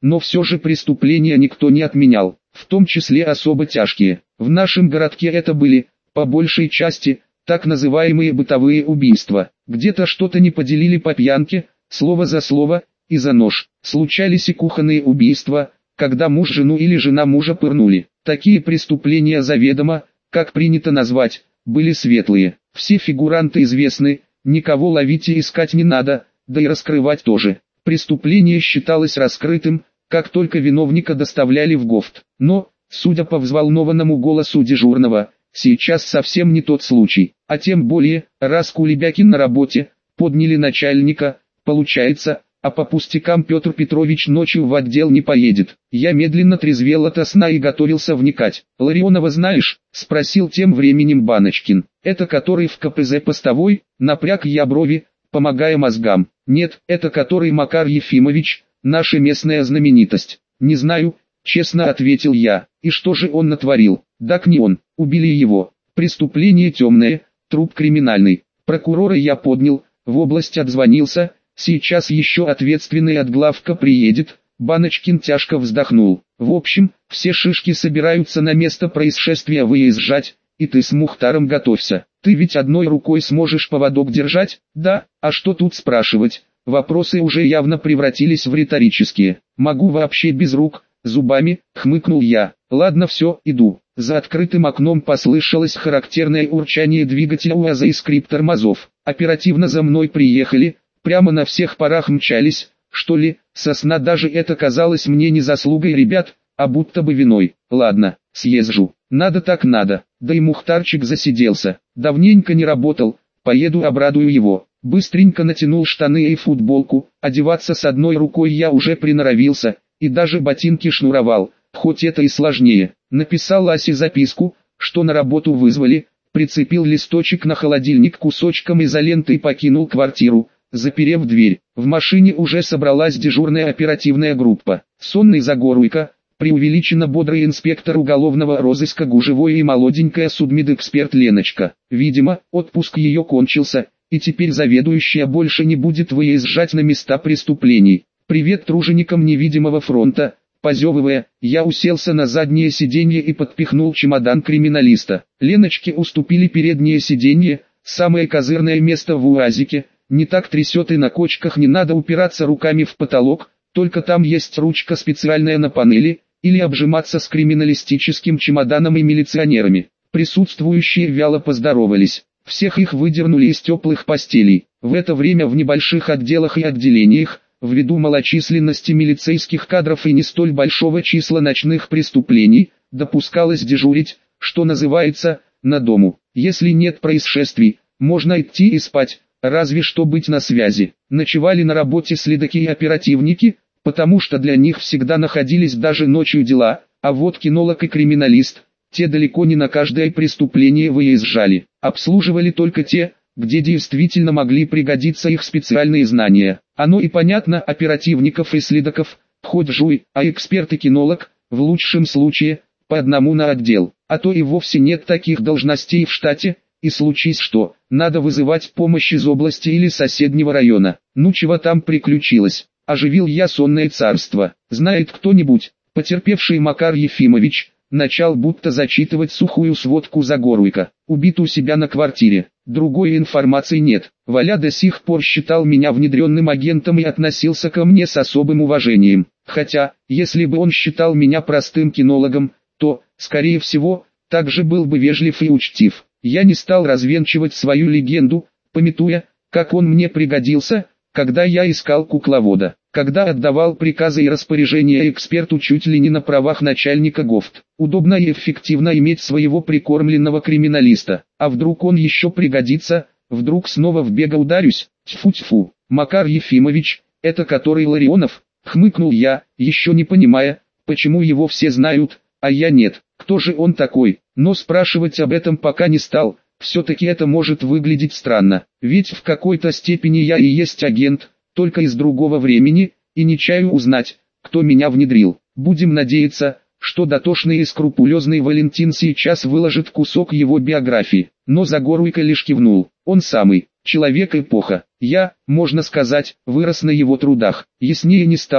но все же преступления никто не отменял, в том числе особо тяжкие. В нашем городке это были, по большей части, так называемые бытовые убийства. Где-то что-то не поделили по пьянке, слово за слово, и за нож. Случались и кухонные убийства, когда муж жену или жена мужа пырнули. Такие преступления заведомо, как принято назвать, были светлые. Все фигуранты известны, никого ловить и искать не надо, да и раскрывать тоже. Преступление считалось раскрытым, как только виновника доставляли в ГОФТ. Но, судя по взволнованному голосу дежурного, сейчас совсем не тот случай. А тем более, раз Кулебякин на работе, подняли начальника, получается, а по пустякам Петр Петрович ночью в отдел не поедет. Я медленно трезвел ото сна и готовился вникать. «Ларионова знаешь?» – спросил тем временем Баночкин. «Это который в ка пэ зэ постовой?» – напряг я брови, помогая мозгам. «Нет, это который Макар Ефимович, наша местная знаменитость». «Не знаю», – честно ответил я. «И что же он натворил?» «Так не он, убили его. Преступление темное, труп криминальный. Прокурора я поднял, в область отзвонился, сейчас еще ответственный от главка приедет». Баночкин тяжко вздохнул. «В общем, все шишки собираются на место происшествия выезжать, и ты с Мухтаром готовься. Ты ведь одной рукой сможешь поводок держать?» «Да, а что тут спрашивать?» Вопросы уже явно превратились в риторические. «Могу вообще без рук, зубами», — хмыкнул я. «Ладно, все, иду». За открытым окном послышалось характерное урчание двигателя УАЗа и скрип тормозов. Оперативно за мной приехали, прямо на всех парах мчались, что ли, со сна даже это казалось мне не заслугой ребят, а будто бы виной. Ладно, съезжу. Надо так надо. Да и Мухтарчик засиделся. Давненько не работал, поеду обрадую его. Быстренько натянул штаны и футболку, одеваться с одной рукой я уже приноровился, и даже ботинки шнуровал, хоть это и сложнее. Написал Асе записку, что на работу вызвали, прицепил листочек на холодильник кусочком изоленты и покинул квартиру, заперев дверь. В машине уже собралась дежурная оперативная группа. Сонный Загоруйко, преувеличенно бодрый инспектор уголовного розыска Гужевой и молоденькая судмедэксперт Леночка. Видимо, отпуск ее кончился, и теперь заведующая больше не будет выезжать на места преступлений. «Привет труженикам невидимого фронта». Позевывая, я уселся на заднее сиденье и подпихнул чемодан криминалиста. Леночке уступили переднее сиденье, самое козырное место в УАЗике. Не так трясет и на кочках не надо упираться руками в потолок, только там есть ручка специальная на панели, или обжиматься с криминалистическим чемоданом и милиционерами. Присутствующие вяло поздоровались. Всех их выдернули из теплых постелей. В это время в небольших отделах и отделениях, ввиду малочисленности милицейских кадров и не столь большого числа ночных преступлений, допускалось дежурить, что называется, на дому. Если нет происшествий, можно идти и спать, разве что быть на связи. Ночевали на работе следаки и оперативники, потому что для них всегда находились даже ночью дела, а вот кинолог и криминалист, те далеко не на каждое преступление выезжали. Обслуживали только те, где действительно могли пригодиться их специальные знания. Оно и понятно, оперативников и следаков, хоть жуй, а эксперт и кинолог, в лучшем случае, по одному на отдел. А то и вовсе нет таких должностей в штате, и случись что, надо вызывать помощь из области или соседнего района. Ну чего там приключилось? Оживил я сонное царство. Знает кто-нибудь, потерпевший Макар Ефимович, начал будто зачитывать сухую сводку Загоруйко. Убит у себя на квартире. Другой информации нет. Валя до сих пор считал меня внедренным агентом и относился ко мне с особым уважением. Хотя, если бы он считал меня простым кинологом, то, скорее всего, также был бы вежлив и учтив. Я не стал развенчивать свою легенду, памятуя, как он мне пригодился, когда я искал кукловода, когда отдавал приказы и распоряжения эксперту чуть ли не на правах начальника ГОФТ. Удобно и эффективно иметь своего прикормленного криминалиста. А вдруг он еще пригодится, вдруг снова в бега ударюсь? Тьфу-тьфу. Макар Ефимович, это который Ларионов? Хмыкнул я, еще не понимая, почему его все знают, а я нет. Кто же он такой? Но спрашивать об этом пока не стал. Все-таки это может выглядеть странно, ведь в какой-то степени я и есть агент, только из другого времени, и не чаю узнать, кто меня внедрил. Будем надеяться, что дотошный и скрупулезный Валентин сейчас выложит кусок его биографии. Но Загоруйко лишь кивнул. Он самый, человек-эпоха. Я, можно сказать, вырос на его трудах. Яснее не стало,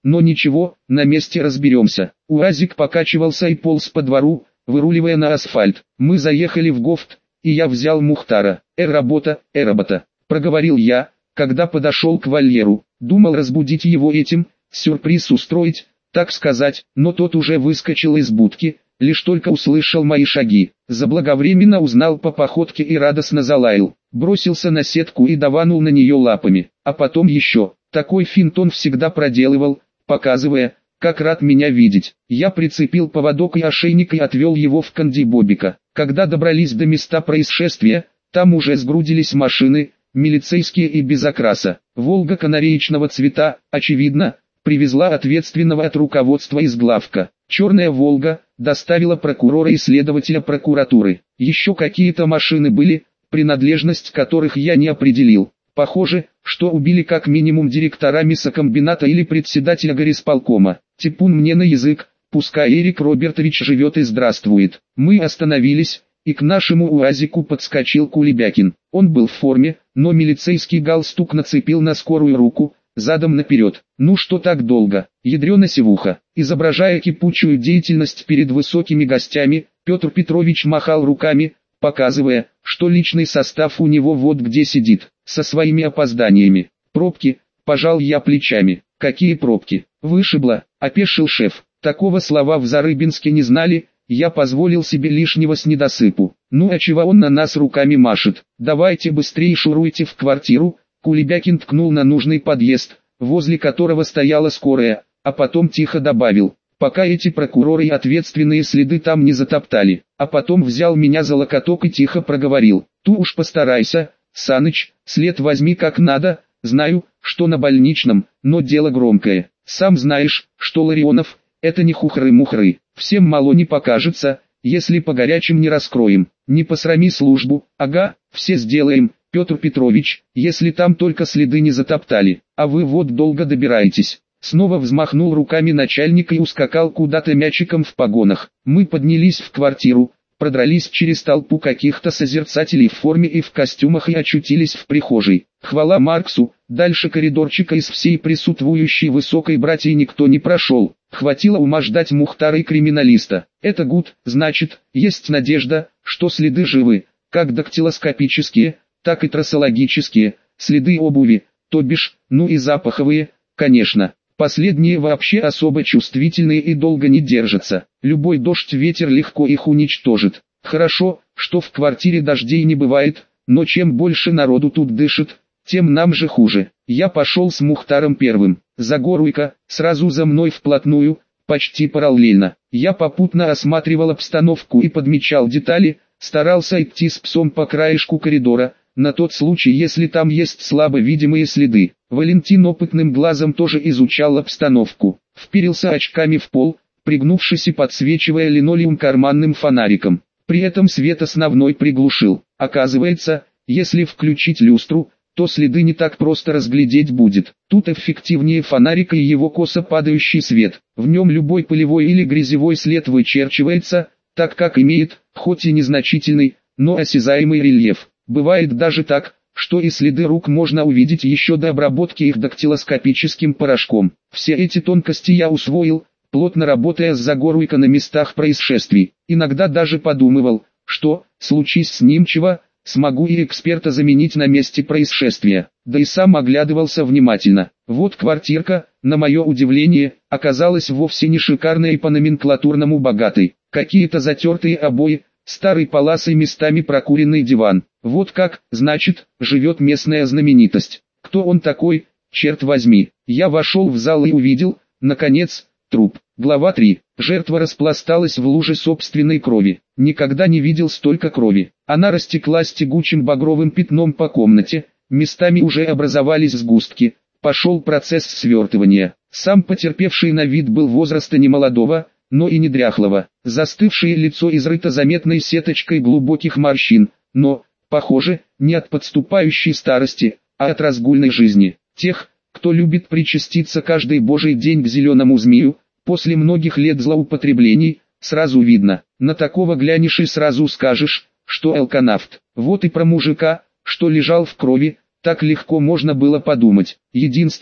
но ничего, на месте разберемся. УАЗик покачивался и полз по двору, выруливая на асфальт. Мы заехали в Гофт, и я взял Мухтара. «Э, работа, э, работа», — проговорил я, когда подошел к вольеру. Думал разбудить его этим, сюрприз устроить, так сказать, но тот уже выскочил из будки, лишь только услышал мои шаги. Заблаговременно узнал по походке и радостно залаял. Бросился на сетку и даванул на нее лапами, а потом еще. Такой финт он всегда проделывал, показывая, как рад меня видеть. Я прицепил поводок и ошейник и отвел его в кандибобика. Когда добрались до места происшествия, там уже сгрудились машины, милицейские и без окраса. «Волга» канареечного цвета, очевидно, привезла ответственного от руководства из главка. «Черная Волга» доставила прокурора и следователя прокуратуры. Еще какие-то машины были, принадлежность которых я не определил. Похоже, что убили как минимум директора мясокомбината или председателя горисполкома. Типун мне на язык, пускай Эрик Робертович живет и здравствует. Мы остановились, и к нашему УАЗику подскочил Кулебякин. Он был в форме, но милицейский галстук нацепил на скорую руку, задом наперед. «Ну что так долго, ядрена севуха?» Изображая кипучую деятельность перед высокими гостями, Петр Петрович махал руками, показывая, что личный состав у него вот где сидит, со своими опозданиями. «Пробки», пожал я плечами. «Какие пробки?» «Вышибло», опешил шеф. Такого слова в Зарыбинске не знали, я позволил себе лишнего с недосыпу. «Ну а чего он на нас руками машет? Давайте быстрее шуруйте в квартиру». Кулебякин ткнул на нужный подъезд, возле которого стояла скорая, а потом тихо добавил: «Пока эти прокуроры и ответственные следы там не затоптали». А потом взял меня за локоток и тихо проговорил: «Ту уж постарайся, Саныч, след возьми как надо, знаю, что на больничном, но дело громкое. Сам знаешь, что Ларионов — это не хухры-мухры, всем мало не покажется, если по горячим не раскроем. Не посрами службу, ага, все сделаем, Петр Петрович, если там только следы не затоптали, а вы вот долго добираетесь». Снова взмахнул руками начальник и ускакал куда-то мячиком в погонах. Мы поднялись в квартиру, продрались через толпу каких-то созерцателей в форме и в костюмах и очутились в прихожей. Хвала Марксу, дальше коридорчика из всей присутствующей высокой братьи никто не прошел. Хватило ума ждать Мухтара и криминалиста. Это гуд, значит, есть надежда, что следы живы, как дактилоскопические, так и трассологические, следы обуви, то бишь, ну и запаховые, конечно. Последние вообще особо чувствительные и долго не держатся. Любой дождь, ветер легко их уничтожит. Хорошо, что в квартире дождей не бывает, но чем больше народу тут дышит, тем нам же хуже. Я пошел с Мухтаром первым. Загоруй-ка, сразу за мной вплотную, почти параллельно. Я попутно осматривал обстановку и подмечал детали, старался идти с псом по краешку коридора, на тот случай, если там есть слабо видимые следы. Валентин опытным глазом тоже изучал обстановку. Вперился очками в пол, пригнувшись и подсвечивая линолеум карманным фонариком. При этом свет основной приглушил. Оказывается, если включить люстру, то следы не так просто разглядеть будет. Тут эффективнее фонарика и его косо падающий свет. В нем любой пылевой или грязевой след вычерчивается, так как имеет, хоть и незначительный, но осязаемый рельеф. Бывает даже так, что и следы рук можно увидеть еще до обработки их дактилоскопическим порошком. Все эти тонкости я усвоил, плотно работая с Загоруйко на местах происшествий. Иногда даже подумывал, что, случись с ним чего, смогу и эксперта заменить на месте происшествия. Да и сам оглядывался внимательно. Вот квартирка, на мое удивление, оказалась вовсе не шикарной и по номенклатурному богатой. Какие-то затертые обои, старый полосой местами прокуренный диван. Вот как, значит, живет местная знаменитость. Кто он такой, черт возьми? Я вошел в зал и увидел, наконец, труп. Глава три. Жертва распласталась в луже собственной крови. Никогда не видел столько крови. Она растеклась тягучим багровым пятном по комнате, местами уже образовались сгустки. Пошел процесс свертывания. Сам потерпевший на вид был возраста немолодого, но и не дряхлого. Застывшее лицо изрыто заметной сеточкой глубоких морщин, но, похоже, не от подступающей старости, а от разгульной жизни. Тех, кто любит причаститься каждый божий день к зеленому змею, после многих лет злоупотреблений, сразу видно. На такого глянешь и сразу скажешь, что алканавт. Вот и про мужика, что лежал в крови, так легко можно было подумать. Единственное,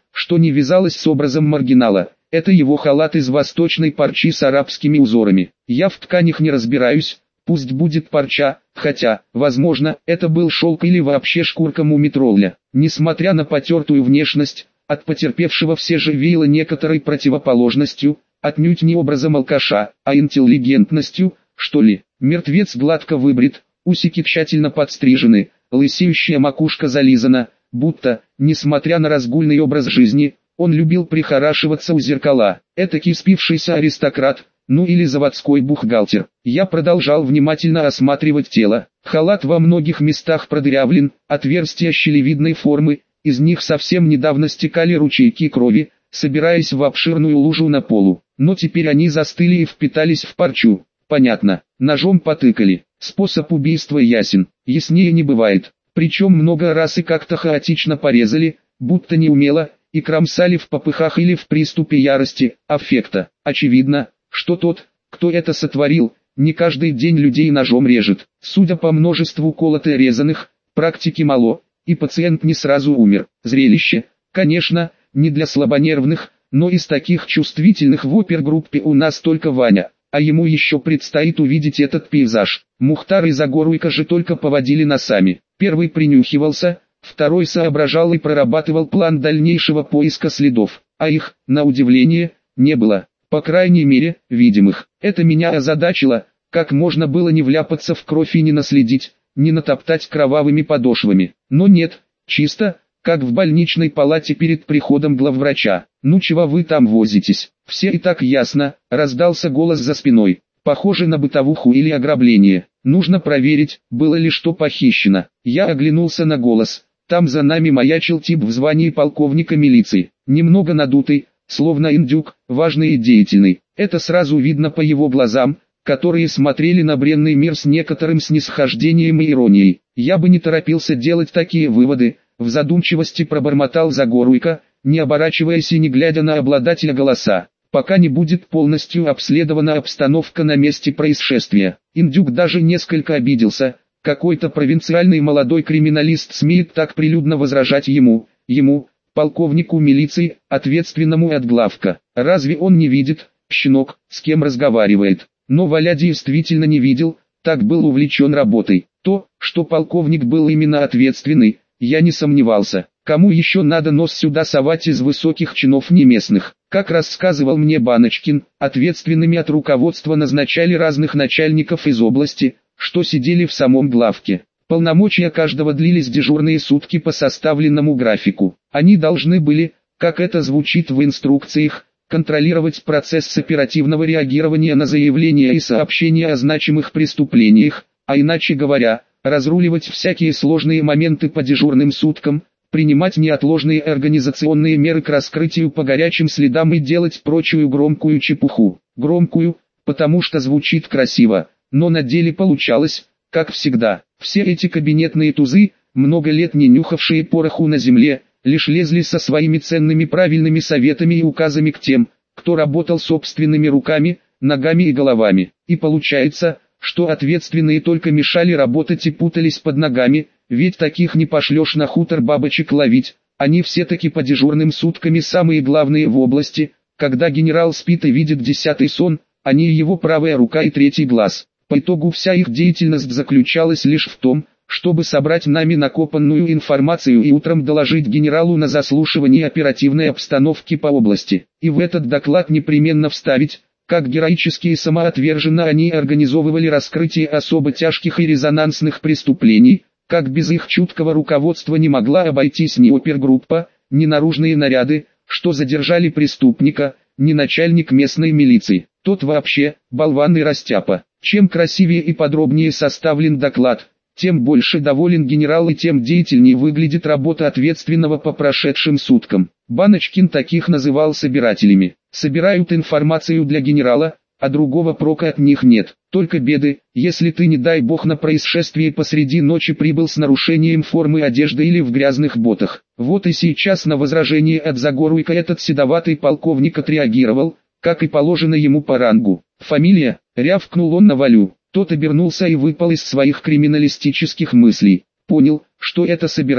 что не вязалось с образом маргинала. Это его халат из восточной парчи с арабскими узорами. Я в тканях не разбираюсь, пусть будет парча, хотя, возможно, это был шелк или вообще шкурка мумитролля. Несмотря на потертую внешность, от потерпевшего все же веяло некоторой противоположностью, отнюдь не образом алкаша, а интеллигентностью, что ли. Мертвец гладко выбрит, усики тщательно подстрижены, лысеющая макушка зализана, будто, несмотря на разгульный образ жизни, он любил прихорашиваться у зеркала. Этакий спившийся аристократ, ну или заводской бухгалтер. Я продолжал внимательно осматривать тело. Халат во многих местах продырявлен, отверстия щелевидной формы, из них совсем недавно стекали ручейки крови, собираясь в обширную лужу на полу. Но теперь они застыли и впитались в парчу. Понятно, ножом потыкали. Способ убийства ясен, яснее не бывает. Причем много раз и как-то хаотично порезали, будто неумело, и кромсали в попыхах или в приступе ярости, аффекта. Очевидно, что тот, кто это сотворил, не каждый день людей ножом режет. Судя по множеству колото-резаных, практики мало, и пациент не сразу умер. Зрелище, конечно, не для слабонервных, но из таких чувствительных в опергруппе у нас только Ваня, а ему еще предстоит увидеть этот пейзаж. Мухтар и Загоруйко же только поводили носами. Первый принюхивался, второй соображал и прорабатывал план дальнейшего поиска следов, а их, на удивление, не было, по крайней мере, видимых. Это меня озадачило, как можно было не вляпаться в кровь и не наследить, не натоптать кровавыми подошвами. Но нет, чисто, как в больничной палате перед приходом главврача. «Ну чего вы там возитесь? Все и так ясно», — раздался голос за спиной. «Похоже на бытовуху или ограбление. Нужно проверить, было ли что похищено». Я оглянулся на голос. Там за нами маячил тип в звании полковника милиции, немного надутый, словно индюк, важный и деятельный. Это сразу видно по его глазам, которые смотрели на бренный мир с некоторым снисхождением и иронией. Я бы не торопился делать такие выводы, в задумчивости пробормотал Загоруйко, не оборачиваясь и не глядя на обладателя голоса, пока не будет полностью обследована обстановка на месте происшествия. Индюк даже несколько обиделся. Какой-то провинциальный молодой криминалист смеет так прилюдно возражать ему, ему, полковнику милиции, ответственному от главка. Разве он не видит, щенок, с кем разговаривает? Но Валя действительно не видел, так был увлечен работой. То, что полковник был именно ответственный, я не сомневался. Кому еще надо нос сюда совать из высоких чинов не местных? Как рассказывал мне Баночкин, ответственными от руководства назначали разных начальников из области, что сидели в самом главке. Полномочия каждого длились дежурные сутки по составленному графику. Они должны были, как это звучит в инструкциях, контролировать процесс оперативного реагирования на заявления и сообщения о значимых преступлениях, а иначе говоря, разруливать всякие сложные моменты по дежурным суткам, принимать неотложные организационные меры к раскрытию по горячим следам и делать прочую громкую чепуху. Громкую, потому что звучит красиво. Но на деле получалось, как всегда, все эти кабинетные тузы, много лет не нюхавшие пороху на земле, лишь лезли со своими ценными правильными советами и указами к тем, кто работал собственными руками, ногами и головами. И получается, что ответственные только мешали работать и путались под ногами, ведь таких не пошлешь на хутор бабочек ловить, они все таки по дежурным сутками самые главные в области, когда генерал спит и видит десятый сон, они его правая рука и третий глаз. По итогу вся их деятельность заключалась лишь в том, чтобы собрать нами накопанную информацию и утром доложить генералу на заслушивании оперативной обстановки по области. И в этот доклад непременно вставить, как героически и самоотверженно они организовывали раскрытие особо тяжких и резонансных преступлений, как без их чуткого руководства не могла обойтись ни опергруппа, ни наружные наряды, что задержали преступника, ни начальник местной милиции. Тот вообще, болван и растяпа. Чем красивее и подробнее составлен доклад, тем больше доволен генерал и тем деятельнее выглядит работа ответственного по прошедшим суткам. Баночкин таких называл собирателями. Собирают информацию для генерала, а другого прока от них нет. Только беды, если ты не дай бог на происшествие посреди ночи прибыл с нарушением формы одежды или в грязных ботах. Вот и сейчас на возражение от Загоруйко этот седоватый полковник отреагировал, как и положено ему по рангу. «Фамилия?» — рявкнул он на Валю. Тот обернулся и выпал из своих криминалистических мыслей. Понял, что это собиратель,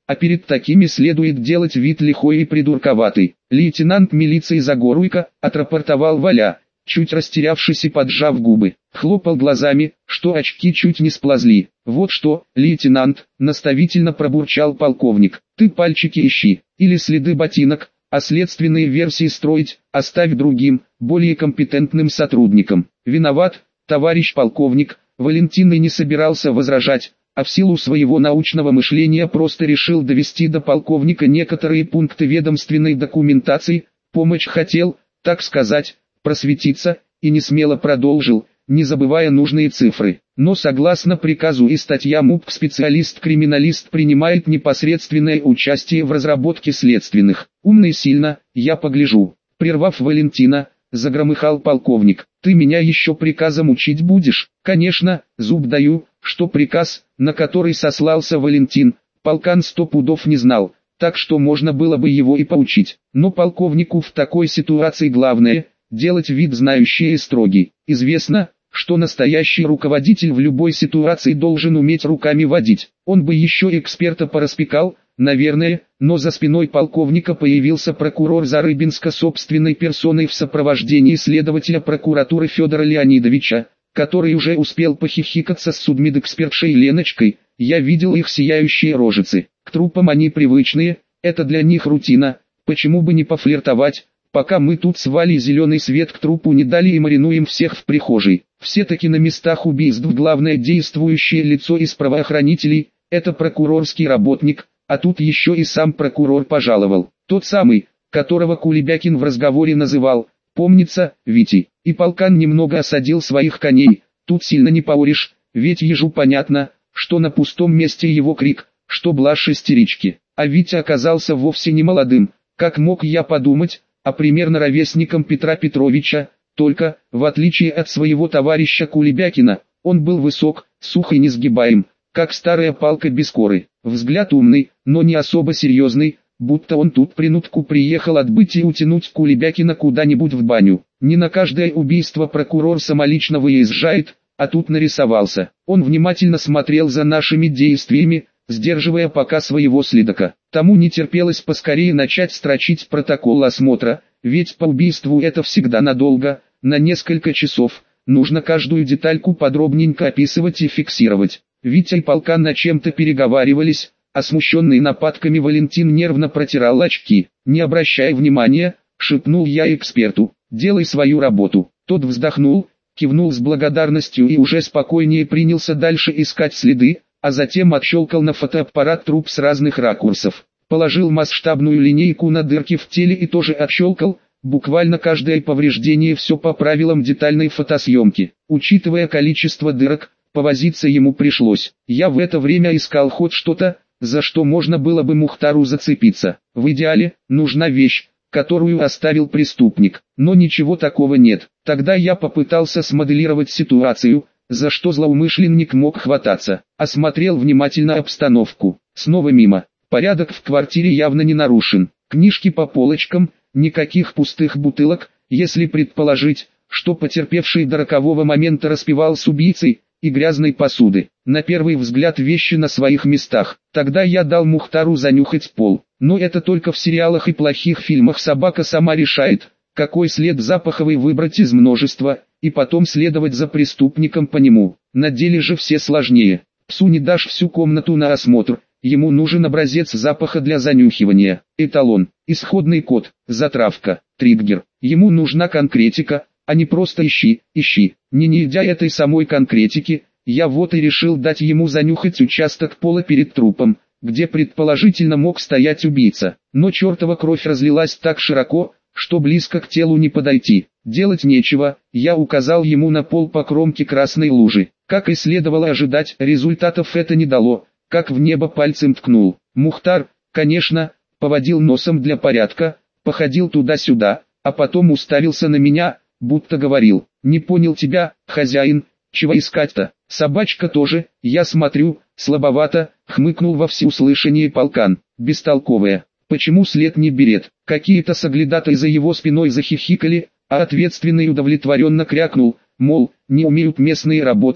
а перед такими следует делать вид лихой и придурковатый. Лейтенант милиции Загоруйко, отрапортовал Валя, чуть растерявшись и поджав губы, хлопал глазами, что очки чуть не сползли. Вот что, лейтенант, наставительно пробурчал полковник, ты пальчики ищи, или следы ботинок, а следственные версии строить, оставь другим, более компетентным сотрудникам. Виноват, товарищ полковник. Валентин и не собирался возражать, а в силу своего научного мышления просто решил довести до полковника некоторые пункты ведомственной документации, помочь хотел, так сказать, просветиться, и не смело продолжил, не забывая нужные цифры. Но согласно приказу и статьям УП специалист-криминалист принимает непосредственное участие в разработке следственных. Умный сильно, я погляжу. Прервав Валентина, загромыхал полковник. Ты меня еще приказом учить будешь? Конечно, зуб даю, что приказ, на который сослался Валентин, полкан сто пудов не знал, так что можно было бы его и поучить. Но полковнику в такой ситуации главное – делать вид знающий и строгий. Известно, что настоящий руководитель в любой ситуации должен уметь руками водить. Он бы еще эксперта пораспекал, наверное, но за спиной полковника появился прокурор Зарыбинска собственной персоной в сопровождении следователя прокуратуры Федора Леонидовича, который уже успел похихикаться с судмедэкспертшей Леночкой. Я видел их сияющие рожицы. К трупам они привычные, это для них рутина, почему бы не пофлиртовать? Пока мы тут с Валей зеленый свет к трупу не дали и маринуем всех в прихожей. Все-таки на местах убийств главное действующее лицо из правоохранителей – это прокурорский работник, а тут еще и сам прокурор пожаловал. Тот самый, которого Кулебякин в разговоре называл, помнится, Витей. И полкан немного осадил своих коней, тут сильно не поорешь, ведь ежу понятно, что на пустом месте его крик, что блажь истерички. А Витя оказался вовсе не молодым, как мог я подумать, а примерно ровесником Петра Петровича, только, в отличие от своего товарища Кулебякина, он был высок, сух и несгибаем, как старая палка без коры. Взгляд умный, но не особо серьезный, будто он тут при нутку приехал отбыть и утянуть Кулебякина куда-нибудь в баню. Не на каждое убийство прокурор самолично выезжает, а тут нарисовался. Он внимательно смотрел за нашими действиями, сдерживая пока своего следака. Тому не терпелось поскорее начать строчить протокол осмотра, ведь по убийству это всегда надолго, на несколько часов, нужно каждую детальку подробненько описывать и фиксировать. Витя и полкан на чем-то переговаривались, а смущенный нападками Валентин нервно протирал очки. «Не обращай внимания», — шепнул я эксперту, — «делай свою работу». Тот вздохнул, кивнул с благодарностью и уже спокойнее принялся дальше искать следы, а затем отщелкал на фотоаппарат труп с разных ракурсов. Положил масштабную линейку на дырки в теле и тоже отщелкал, буквально каждое повреждение все по правилам детальной фотосъемки. Учитывая количество дырок, повозиться ему пришлось. Я в это время искал хоть что-то, за что можно было бы Мухтару зацепиться. В идеале, нужна вещь, которую оставил преступник, но ничего такого нет. Тогда я попытался смоделировать ситуацию, за что злоумышленник мог хвататься. Осмотрел внимательно обстановку. Снова мимо. Порядок в квартире явно не нарушен. Книжки по полочкам, никаких пустых бутылок, если предположить, что потерпевший до рокового момента распивал с убийцей, и грязной посуды. На первый взгляд вещи на своих местах. Тогда я дал Мухтару занюхать пол. Но это только в сериалах и плохих фильмах собака сама решает, какой след запаховый выбрать из множества, и потом следовать за преступником по нему. На деле же все сложнее. Псу не дашь всю комнату на осмотр, ему нужен образец запаха для занюхивания, эталон, исходный код, затравка, триггер. Ему нужна конкретика, а не просто ищи, ищи. Не найдя этой самой конкретики, я вот и решил дать ему занюхать участок пола перед трупом, где предположительно мог стоять убийца. Но чертова кровь разлилась так широко, что близко к телу не подойти. Делать нечего, я указал ему на пол по кромке красной лужи. Как и следовало ожидать, результатов это не дало, как в небо пальцем ткнул. Мухтар, конечно, поводил носом для порядка, походил туда-сюда, а потом уставился на меня, будто говорил: «Не понял тебя, хозяин, чего искать-то?» «Собачка тоже, я смотрю, слабовато», — хмыкнул во всеуслышание полкан. «Бестолковая. Почему след не берет?» Какие-то соглядатые за его спиной захихикали, а ответственный удовлетворенно крякнул, мол, не умеют местные работать,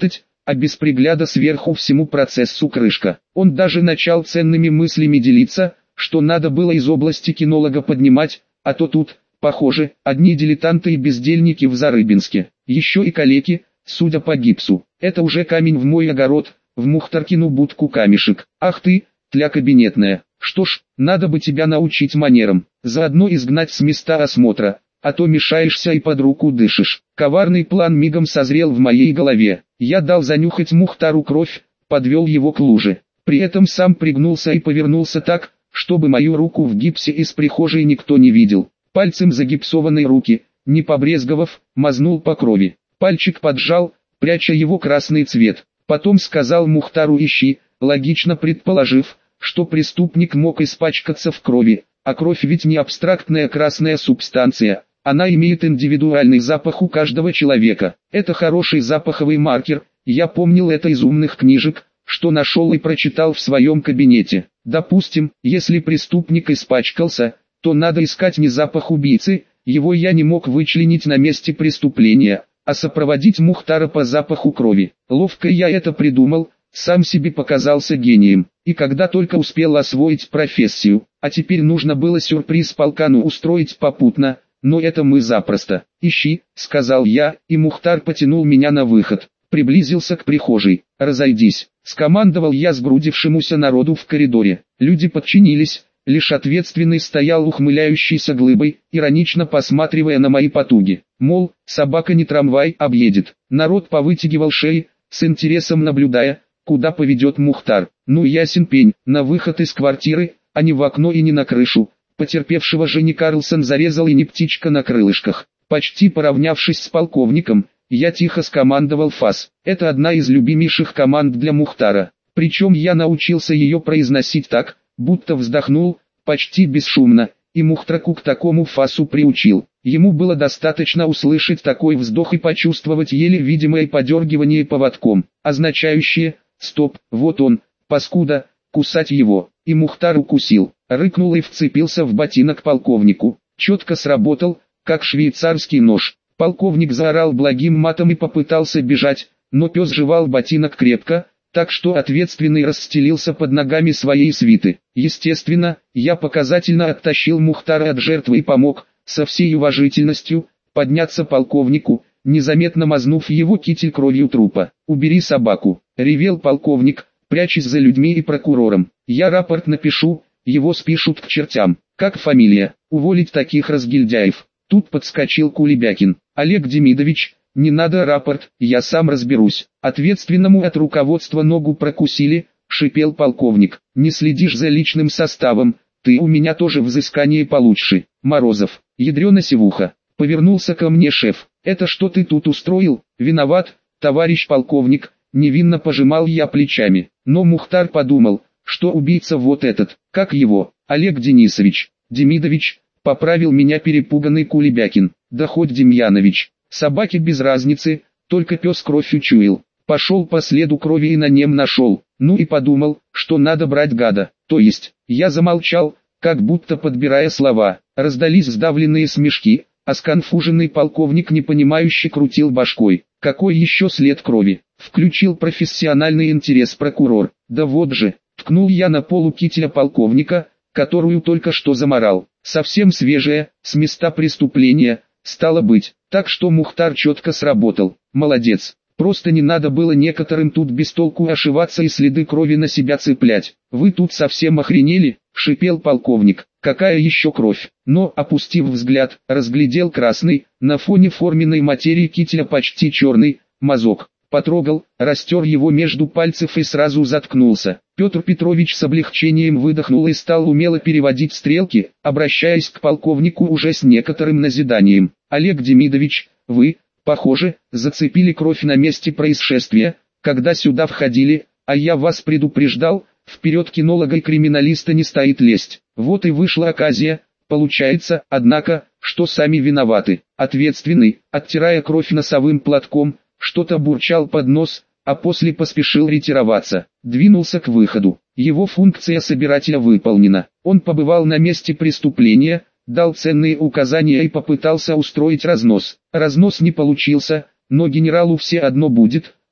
а без пригляда сверху всему процессу крышка. Он даже начал ценными мыслями делиться, что надо было из области кинолога поднимать, а то тут, похоже, одни дилетанты и бездельники в Зарыбинске, еще и калеки, судя по гипсу. Это уже камень в мой огород, в Мухтаркину будку камешек. Ах ты, тля кабинетная, что ж, надо бы тебя научить манерам, заодно изгнать с места осмотра, а то мешаешься и под руку дышишь. Коварный план мигом созрел в моей голове. Я дал занюхать Мухтару кровь, подвел его к луже. При этом сам пригнулся и повернулся так, чтобы мою руку в гипсе из прихожей никто не видел. Пальцем загипсованной руки, не побрезговав, мазнул по крови. Пальчик поджал, пряча его красный цвет. Потом сказал Мухтару ищи, логично предположив, что преступник мог испачкаться в крови, а кровь ведь не абстрактная красная субстанция, она имеет индивидуальный запах у каждого человека. Это хороший запаховый маркер, я помнил это из умных книжек, что нашел и прочитал в своем кабинете. Допустим, если преступник испачкался, то надо искать не запах убийцы, его я не мог вычленить на месте преступления, а сопроводить Мухтара по запаху крови. Ловко я это придумал, сам себе показался гением, и когда только успел освоить профессию, а теперь нужно было сюрприз полкану устроить попутно, но это мы запросто. «Ищи», — сказал я, и Мухтар потянул меня на выход, приблизился к прихожей. «Разойдись», — скомандовал я сгрудившемуся народу в коридоре. Люди подчинились, лишь ответственный стоял ухмыляющейся глыбой, иронично посматривая на мои потуги. Мол, собака не трамвай объедет. Народ повытягивал шеи, с интересом наблюдая, куда поведет Мухтар. Ну ясен пень, на выход из квартиры, а не в окно и не на крышу. Потерпевшего же не Карлсон зарезал и не птичка на крылышках. Почти поравнявшись с полковником, я тихо скомандовал фас. Это одна из любимейших команд для Мухтара. Причем я научился ее произносить так, будто вздохнул, почти бесшумно, и Мухтраку к такому фасу приучил. Ему было достаточно услышать такой вздох и почувствовать еле видимое подергивание поводком, означающее «стоп, вот он, паскуда, кусать его». И Мухтар укусил, рыкнул и вцепился в ботинок полковнику. Четко сработал, как швейцарский нож. Полковник заорал благим матом и попытался бежать, но пес жевал ботинок крепко, так что ответственный расстелился под ногами своей свиты. Естественно, я показательно оттащил Мухтара от жертвы и помог, со всей уважительностью, подняться полковнику, незаметно мазнув его китель кровью трупа. «Убери собаку», — ревел полковник, прячась за людьми и прокурором. «Я рапорт напишу, его спишут к чертям. Как фамилия? Уволить таких разгильдяев». Тут подскочил Кулебякин. «Олег Демидович, не надо рапорт, я сам разберусь». Ответственному от руководства ногу прокусили, шипел полковник. «Не следишь за личным составом, ты у меня тоже взыскание получишь». Морозов, ядрёна севуха, повернулся ко мне шеф. «Это что ты тут устроил?» «Виноват, товарищ полковник», невинно пожимал я плечами. Но Мухтар подумал, что убийца вот этот, как его, Олег Денисович, Демидович, поправил меня перепуганный Кулебякин. «Да хоть Демьянович, собаке без разницы, только пес кровь учуял». Пошел по следу крови и на нем нашел. Ну и подумал, что надо брать гада. То есть, я замолчал, как будто подбирая слова. Раздались сдавленные смешки, а сконфуженный полковник непонимающе крутил башкой. Какой еще след крови? Включил профессиональный интерес прокурор. Да вот же, ткнул я на полу кителя полковника, которую только что заморал. Совсем свежая, с места преступления, стало быть. Так что Мухтар четко сработал. Молодец. Просто не надо было некоторым тут без толку ошиваться и следы крови на себя цеплять. «Вы тут совсем охренели?» — шипел полковник. «Какая еще кровь?» Но, опустив взгляд, разглядел красный, на фоне форменной материи кителя почти черный, мазок. Потрогал, растер его между пальцев и сразу заткнулся. Петр Петрович с облегчением выдохнул и стал умело переводить стрелки, обращаясь к полковнику уже с некоторым назиданием. «Олег Демидович, вы, похоже, зацепили кровь на месте происшествия, когда сюда входили, а я вас предупреждал, вперед кинолога и криминалиста не стоит лезть. Вот и вышла оказия, получается, однако, что сами виноваты». Ответственный, оттирая кровь носовым платком, что-то бурчал под нос, а после поспешил ретироваться. Двинулся к выходу. Его функция собирателя выполнена. Он побывал на месте преступления, дал ценные указания и попытался устроить разнос. Разнос не получился, но генералу все одно будет,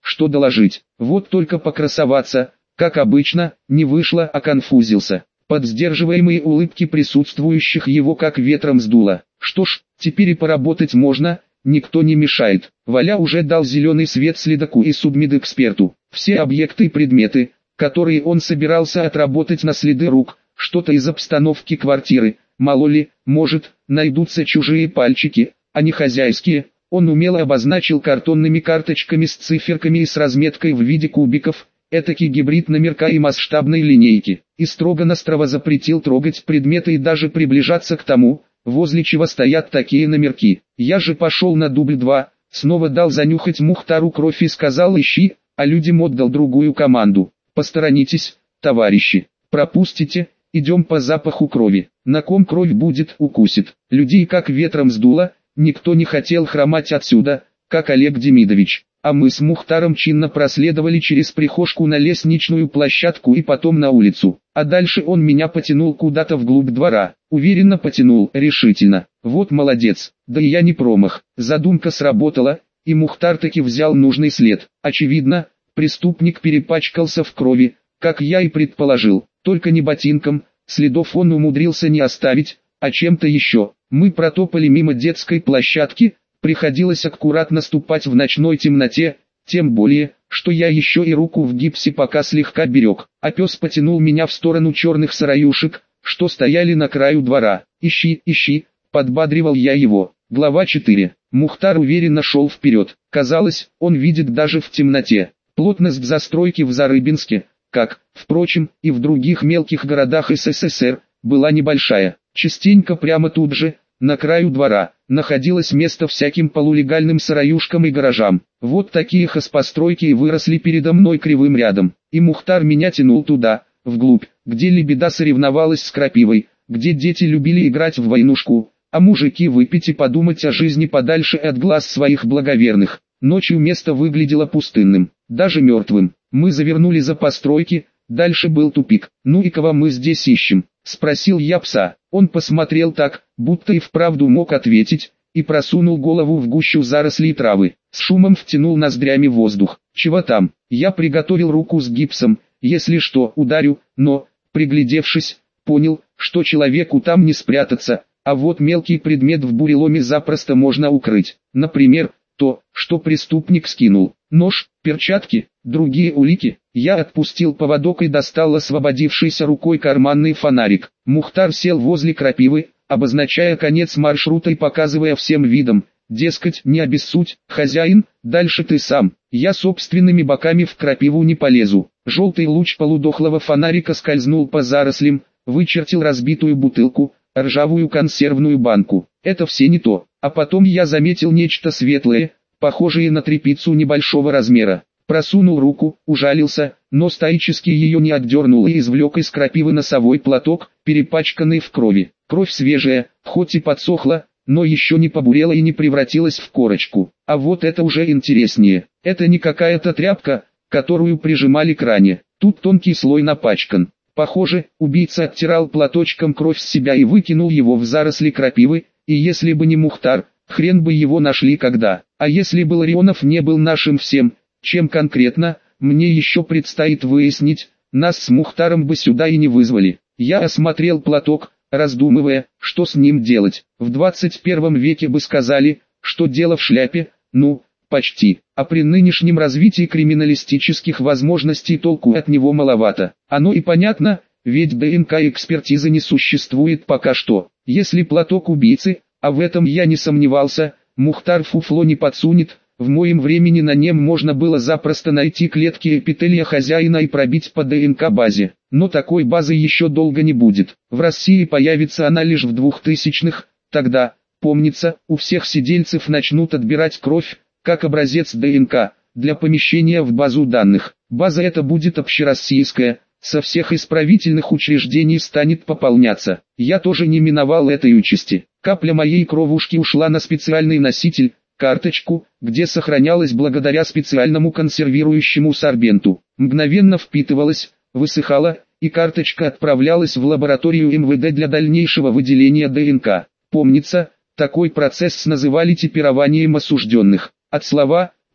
что доложить. Вот только покрасоваться, как обычно, не вышло, а конфузился. Под сдерживаемые улыбки присутствующих его как ветром сдуло. Что ж, теперь и поработать можно, никто не мешает. Валя уже дал зеленый свет следаку и судмедэксперту. Все объекты и предметы, которые он собирался отработать на следы рук, что-то из обстановки квартиры, мало ли, может, найдутся чужие пальчики, а не хозяйские. Он умело обозначил картонными карточками с циферками и с разметкой в виде кубиков, этакий гибрид номерка и масштабной линейки, и строго-настрого запретил трогать предметы и даже приближаться к тому, возле чего стоят такие номерки. Я же пошел на дубль два, снова дал занюхать Мухтару кровь и сказал ищи, а людям отдал другую команду. Посторонитесь, товарищи, пропустите, идем по запаху крови. На ком кровь будет, укусит. Людей как ветром сдуло, никто не хотел хромать отсюда, как Олег Демидович. А мы с Мухтаром чинно проследовали через прихожку на лестничную площадку и потом на улицу. А дальше он меня потянул куда-то вглубь двора. Уверенно потянул, решительно. Вот молодец, да и я не промах. Задумка сработала, и Мухтар таки взял нужный след. Очевидно, преступник перепачкался в крови, как я и предположил. Только не ботинком, следов он умудрился не оставить, а чем-то еще. Мы протопали мимо детской площадки. Приходилось аккуратно ступать в ночной темноте, тем более, что я еще и руку в гипсе пока слегка берег, а пес потянул меня в сторону черных сараюшек, что стояли на краю двора. «Ищи, ищи», — подбадривал я его. Глава четыре. Мухтар уверенно шел вперед. Казалось, он видит даже в темноте. Плотность застройки в Зарыбинске, как, впрочем, и в других мелких городах СССР, была небольшая. Частенько прямо тут же, на краю двора, находилось место всяким полулегальным сараюшкам и гаражам. Вот такие хозпостройки и выросли передо мной кривым рядом. И Мухтар меня тянул туда, вглубь, где лебеда соревновалась с крапивой, где дети любили играть в войнушку, а мужики выпить и подумать о жизни подальше от глаз своих благоверных. Ночью место выглядело пустынным, даже мертвым. Мы завернули за постройки, дальше был тупик. «Ну и кого мы здесь ищем?» — спросил я пса. Он посмотрел так, будто и вправду мог ответить, и просунул голову в гущу зарослей травы. С шумом втянул ноздрями воздух. «Чего там?» Я приготовил руку с гипсом, если что, ударю, но, приглядевшись, понял, что человеку там не спрятаться, а вот мелкий предмет в буреломе запросто можно укрыть. Например, то, что преступник скинул. Нож, перчатки, другие улики. Я отпустил поводок и достал освободившейся рукой карманный фонарик. Мухтар сел возле крапивы, обозначая конец маршрута и показывая всем видом, дескать, не обессудь, хозяин, дальше ты сам. Я собственными боками в крапиву не полезу. Желтый луч полудохлого фонарика скользнул по зарослям, вычертил разбитую бутылку, ржавую консервную банку. Это все не то. А потом я заметил нечто светлое, похожее на тряпицу небольшого размера. Просунул руку, ужалился, но стоически ее не отдернул и извлек из крапивы носовой платок, перепачканный в крови. Кровь свежая, хоть и подсохла, но еще не побурела и не превратилась в корочку. А вот это уже интереснее. Это не какая-то тряпка, которую прижимали к ране. Тут тонкий слой напачкан. Похоже, убийца оттирал платочком кровь с себя и выкинул его в заросли крапивы, и если бы не Мухтар, хрен бы его нашли когда. А если бы Ларионов не был нашим всем, чем конкретно, мне еще предстоит выяснить, нас с Мухтаром бы сюда и не вызвали. Я осмотрел платок, раздумывая, что с ним делать. В двадцать первом веке бы сказали, что дело в шляпе, ну, почти. А при нынешнем развитии криминалистических возможностей толку от него маловато. Оно и понятно, ведь ДНК-экспертизы не существует пока что. Если платок убийцы, а в этом я не сомневался, Мухтар фуфло не подсунет, в моем времени на нем можно было запросто найти клетки эпителия хозяина и пробить по ДНК-базе. Но такой базы еще долго не будет. В России появится она лишь в двухтысячных, тогда, помнится, у всех сидельцев начнут отбирать кровь, как образец ДНК, для помещения в базу данных. База эта будет общероссийская, со всех исправительных учреждений станет пополняться. Я тоже не миновал этой участи. Капля моей кровушки ушла на специальный носитель, карточку, где сохранялась благодаря специальному консервирующему сорбенту. Мгновенно впитывалась, высыхала, и карточка отправлялась в лабораторию эм вэ дэ для дальнейшего выделения ДНК. Помнится, такой процесс называли типированием осужденных. От слова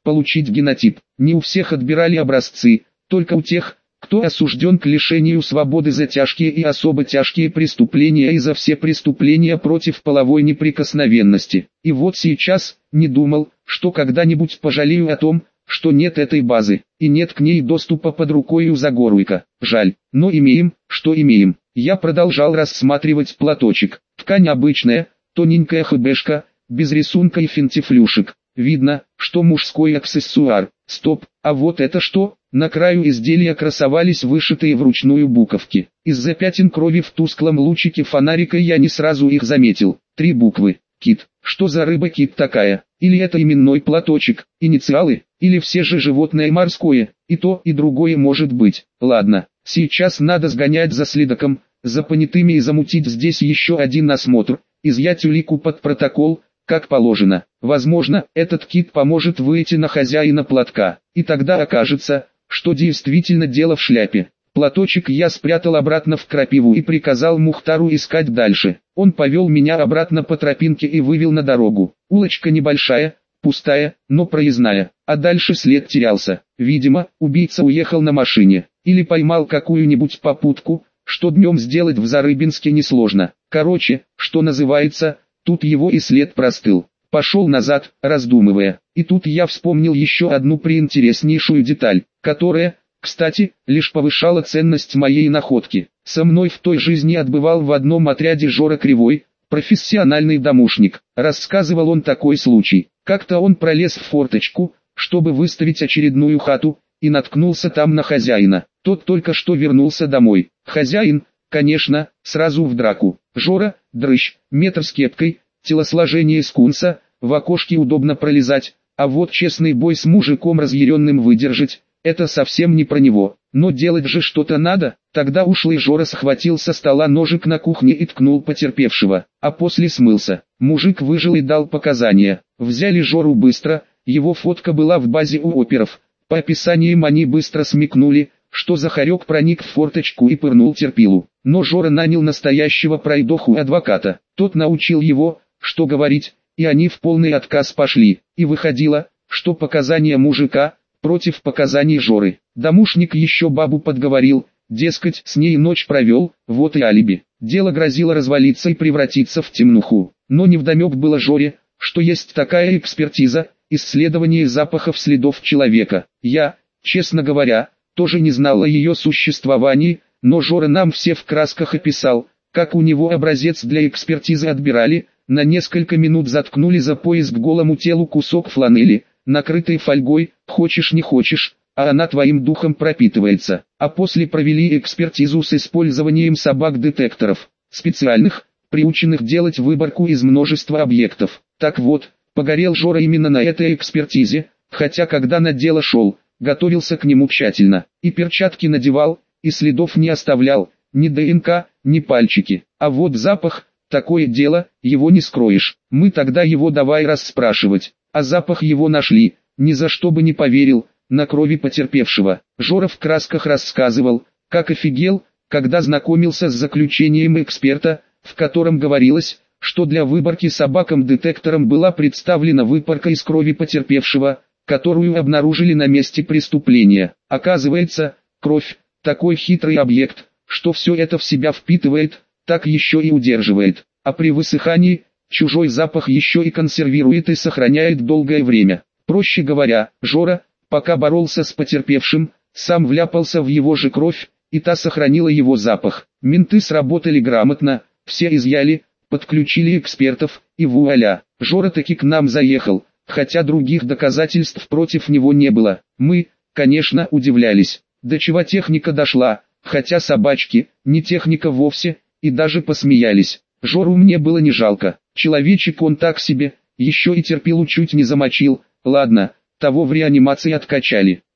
получить генотип. Не у всех отбирали образцы, только у тех, кто осужден к лишению свободы за тяжкие и особо тяжкие преступления и за все преступления против половой неприкосновенности. И вот сейчас, не думал, что когда-нибудь пожалею о том, что нет этой базы, и нет к ней доступа под рукой у Загоруйка. Жаль, но имеем, что имеем. Я продолжал рассматривать платочек. Ткань обычная, тоненькая хэбэшка, без рисунка и финтифлюшек. Видно, что мужской аксессуар. Стоп, а вот это что? На краю изделия красовались вышитые вручную буковки. Из-за пятен крови в тусклом лучике фонарика я не сразу их заметил. Три буквы. Кит. Что за рыба кит такая? Или это именной платочек, инициалы, или все же животное морское, и то, и другое может быть. Ладно, сейчас надо сгонять за следаком, за понятыми и замутить здесь еще один осмотр, изъять улику под протокол, как положено. Возможно, этот кит поможет выйти на хозяина платка, и тогда окажется, что действительно дело в шляпе. Платочек я спрятал обратно в крапиву и приказал Мухтару искать дальше. Он повел меня обратно по тропинке и вывел на дорогу. Улочка небольшая, пустая, но проездная, а дальше след терялся. Видимо, убийца уехал на машине, или поймал какую-нибудь попутку, что днем сделать в Зарыбинске несложно. Короче, что называется, тут его и след простыл. Пошел назад, раздумывая, и тут я вспомнил еще одну приинтереснейшую деталь, которая, кстати, лишь повышала ценность моей находки. Со мной в той жизни отбывал в одном отряде Жора Кривой, профессиональный домушник. Рассказывал он такой случай. Как-то он пролез в форточку, чтобы выставить очередную хату, и наткнулся там на хозяина. Тот только что вернулся домой. Хозяин, конечно, сразу в драку. Жора, дрыщ, метр с кепкой, телосложение скунса, в окошке удобно пролезать, а вот честный бой с мужиком разъяренным выдержать, это совсем не про него. Но делать же что-то надо. Тогда ушлый Жора схватил со стола ножик на кухне и ткнул потерпевшего, а после смылся. Мужик выжил и дал показания. Взяли Жору быстро, его фотка была в базе у оперов. По описаниям они быстро смекнули, что Захарек проник в форточку и пырнул терпилу. Но Жора нанял настоящего пройдоху адвоката. Тот научил его, что говорить, и они в полный отказ пошли. И выходило, что показания мужика против показаний Жоры. Домушник еще бабу подговорил, дескать, с ней ночь провел, вот и алиби. Дело грозило развалиться и превратиться в темнуху. Но невдомек было Жоре, что есть такая экспертиза, исследование запахов следов человека. Я, честно говоря, тоже не знал о ее существовании, но Жора нам все в красках описал, как у него образец для экспертизы отбирали, на несколько минут заткнули за пояс к голому телу кусок фланели, накрытый фольгой, хочешь не хочешь, а она твоим духом пропитывается. А после провели экспертизу с использованием собак-детекторов, специальных, приученных делать выборку из множества объектов. Так вот, погорел Жора именно на этой экспертизе, хотя когда на дело шел, готовился к нему тщательно, и перчатки надевал, и следов не оставлял, ни ДНК, ни пальчики. А вот запах, такое дело, его не скроешь. Мы тогда его давай расспрашивать, а запах его нашли, ни за что бы не поверил, на крови потерпевшего. Жора в красках рассказывал, как офигел, когда знакомился с заключением эксперта, в котором говорилось, что для выборки собакам-детектором была представлена выпарка из крови потерпевшего, которую обнаружили на месте преступления. Оказывается, кровь – такой хитрый объект, что все это в себя впитывает, так еще и удерживает, а при высыхании – чужой запах еще и консервирует и сохраняет долгое время. Проще говоря, Жора, пока боролся с потерпевшим, сам вляпался в его же кровь, и та сохранила его запах. Менты сработали грамотно, все изъяли, подключили экспертов, и вуаля, Жора таки к нам заехал, хотя других доказательств против него не было. Мы, конечно, удивлялись, до чего техника дошла, хотя собачки, не техника вовсе, и даже посмеялись. Жору мне было не жалко, человечек он так себе, еще и терпилу чуть не замочил, ладно, того в реанимации откачали.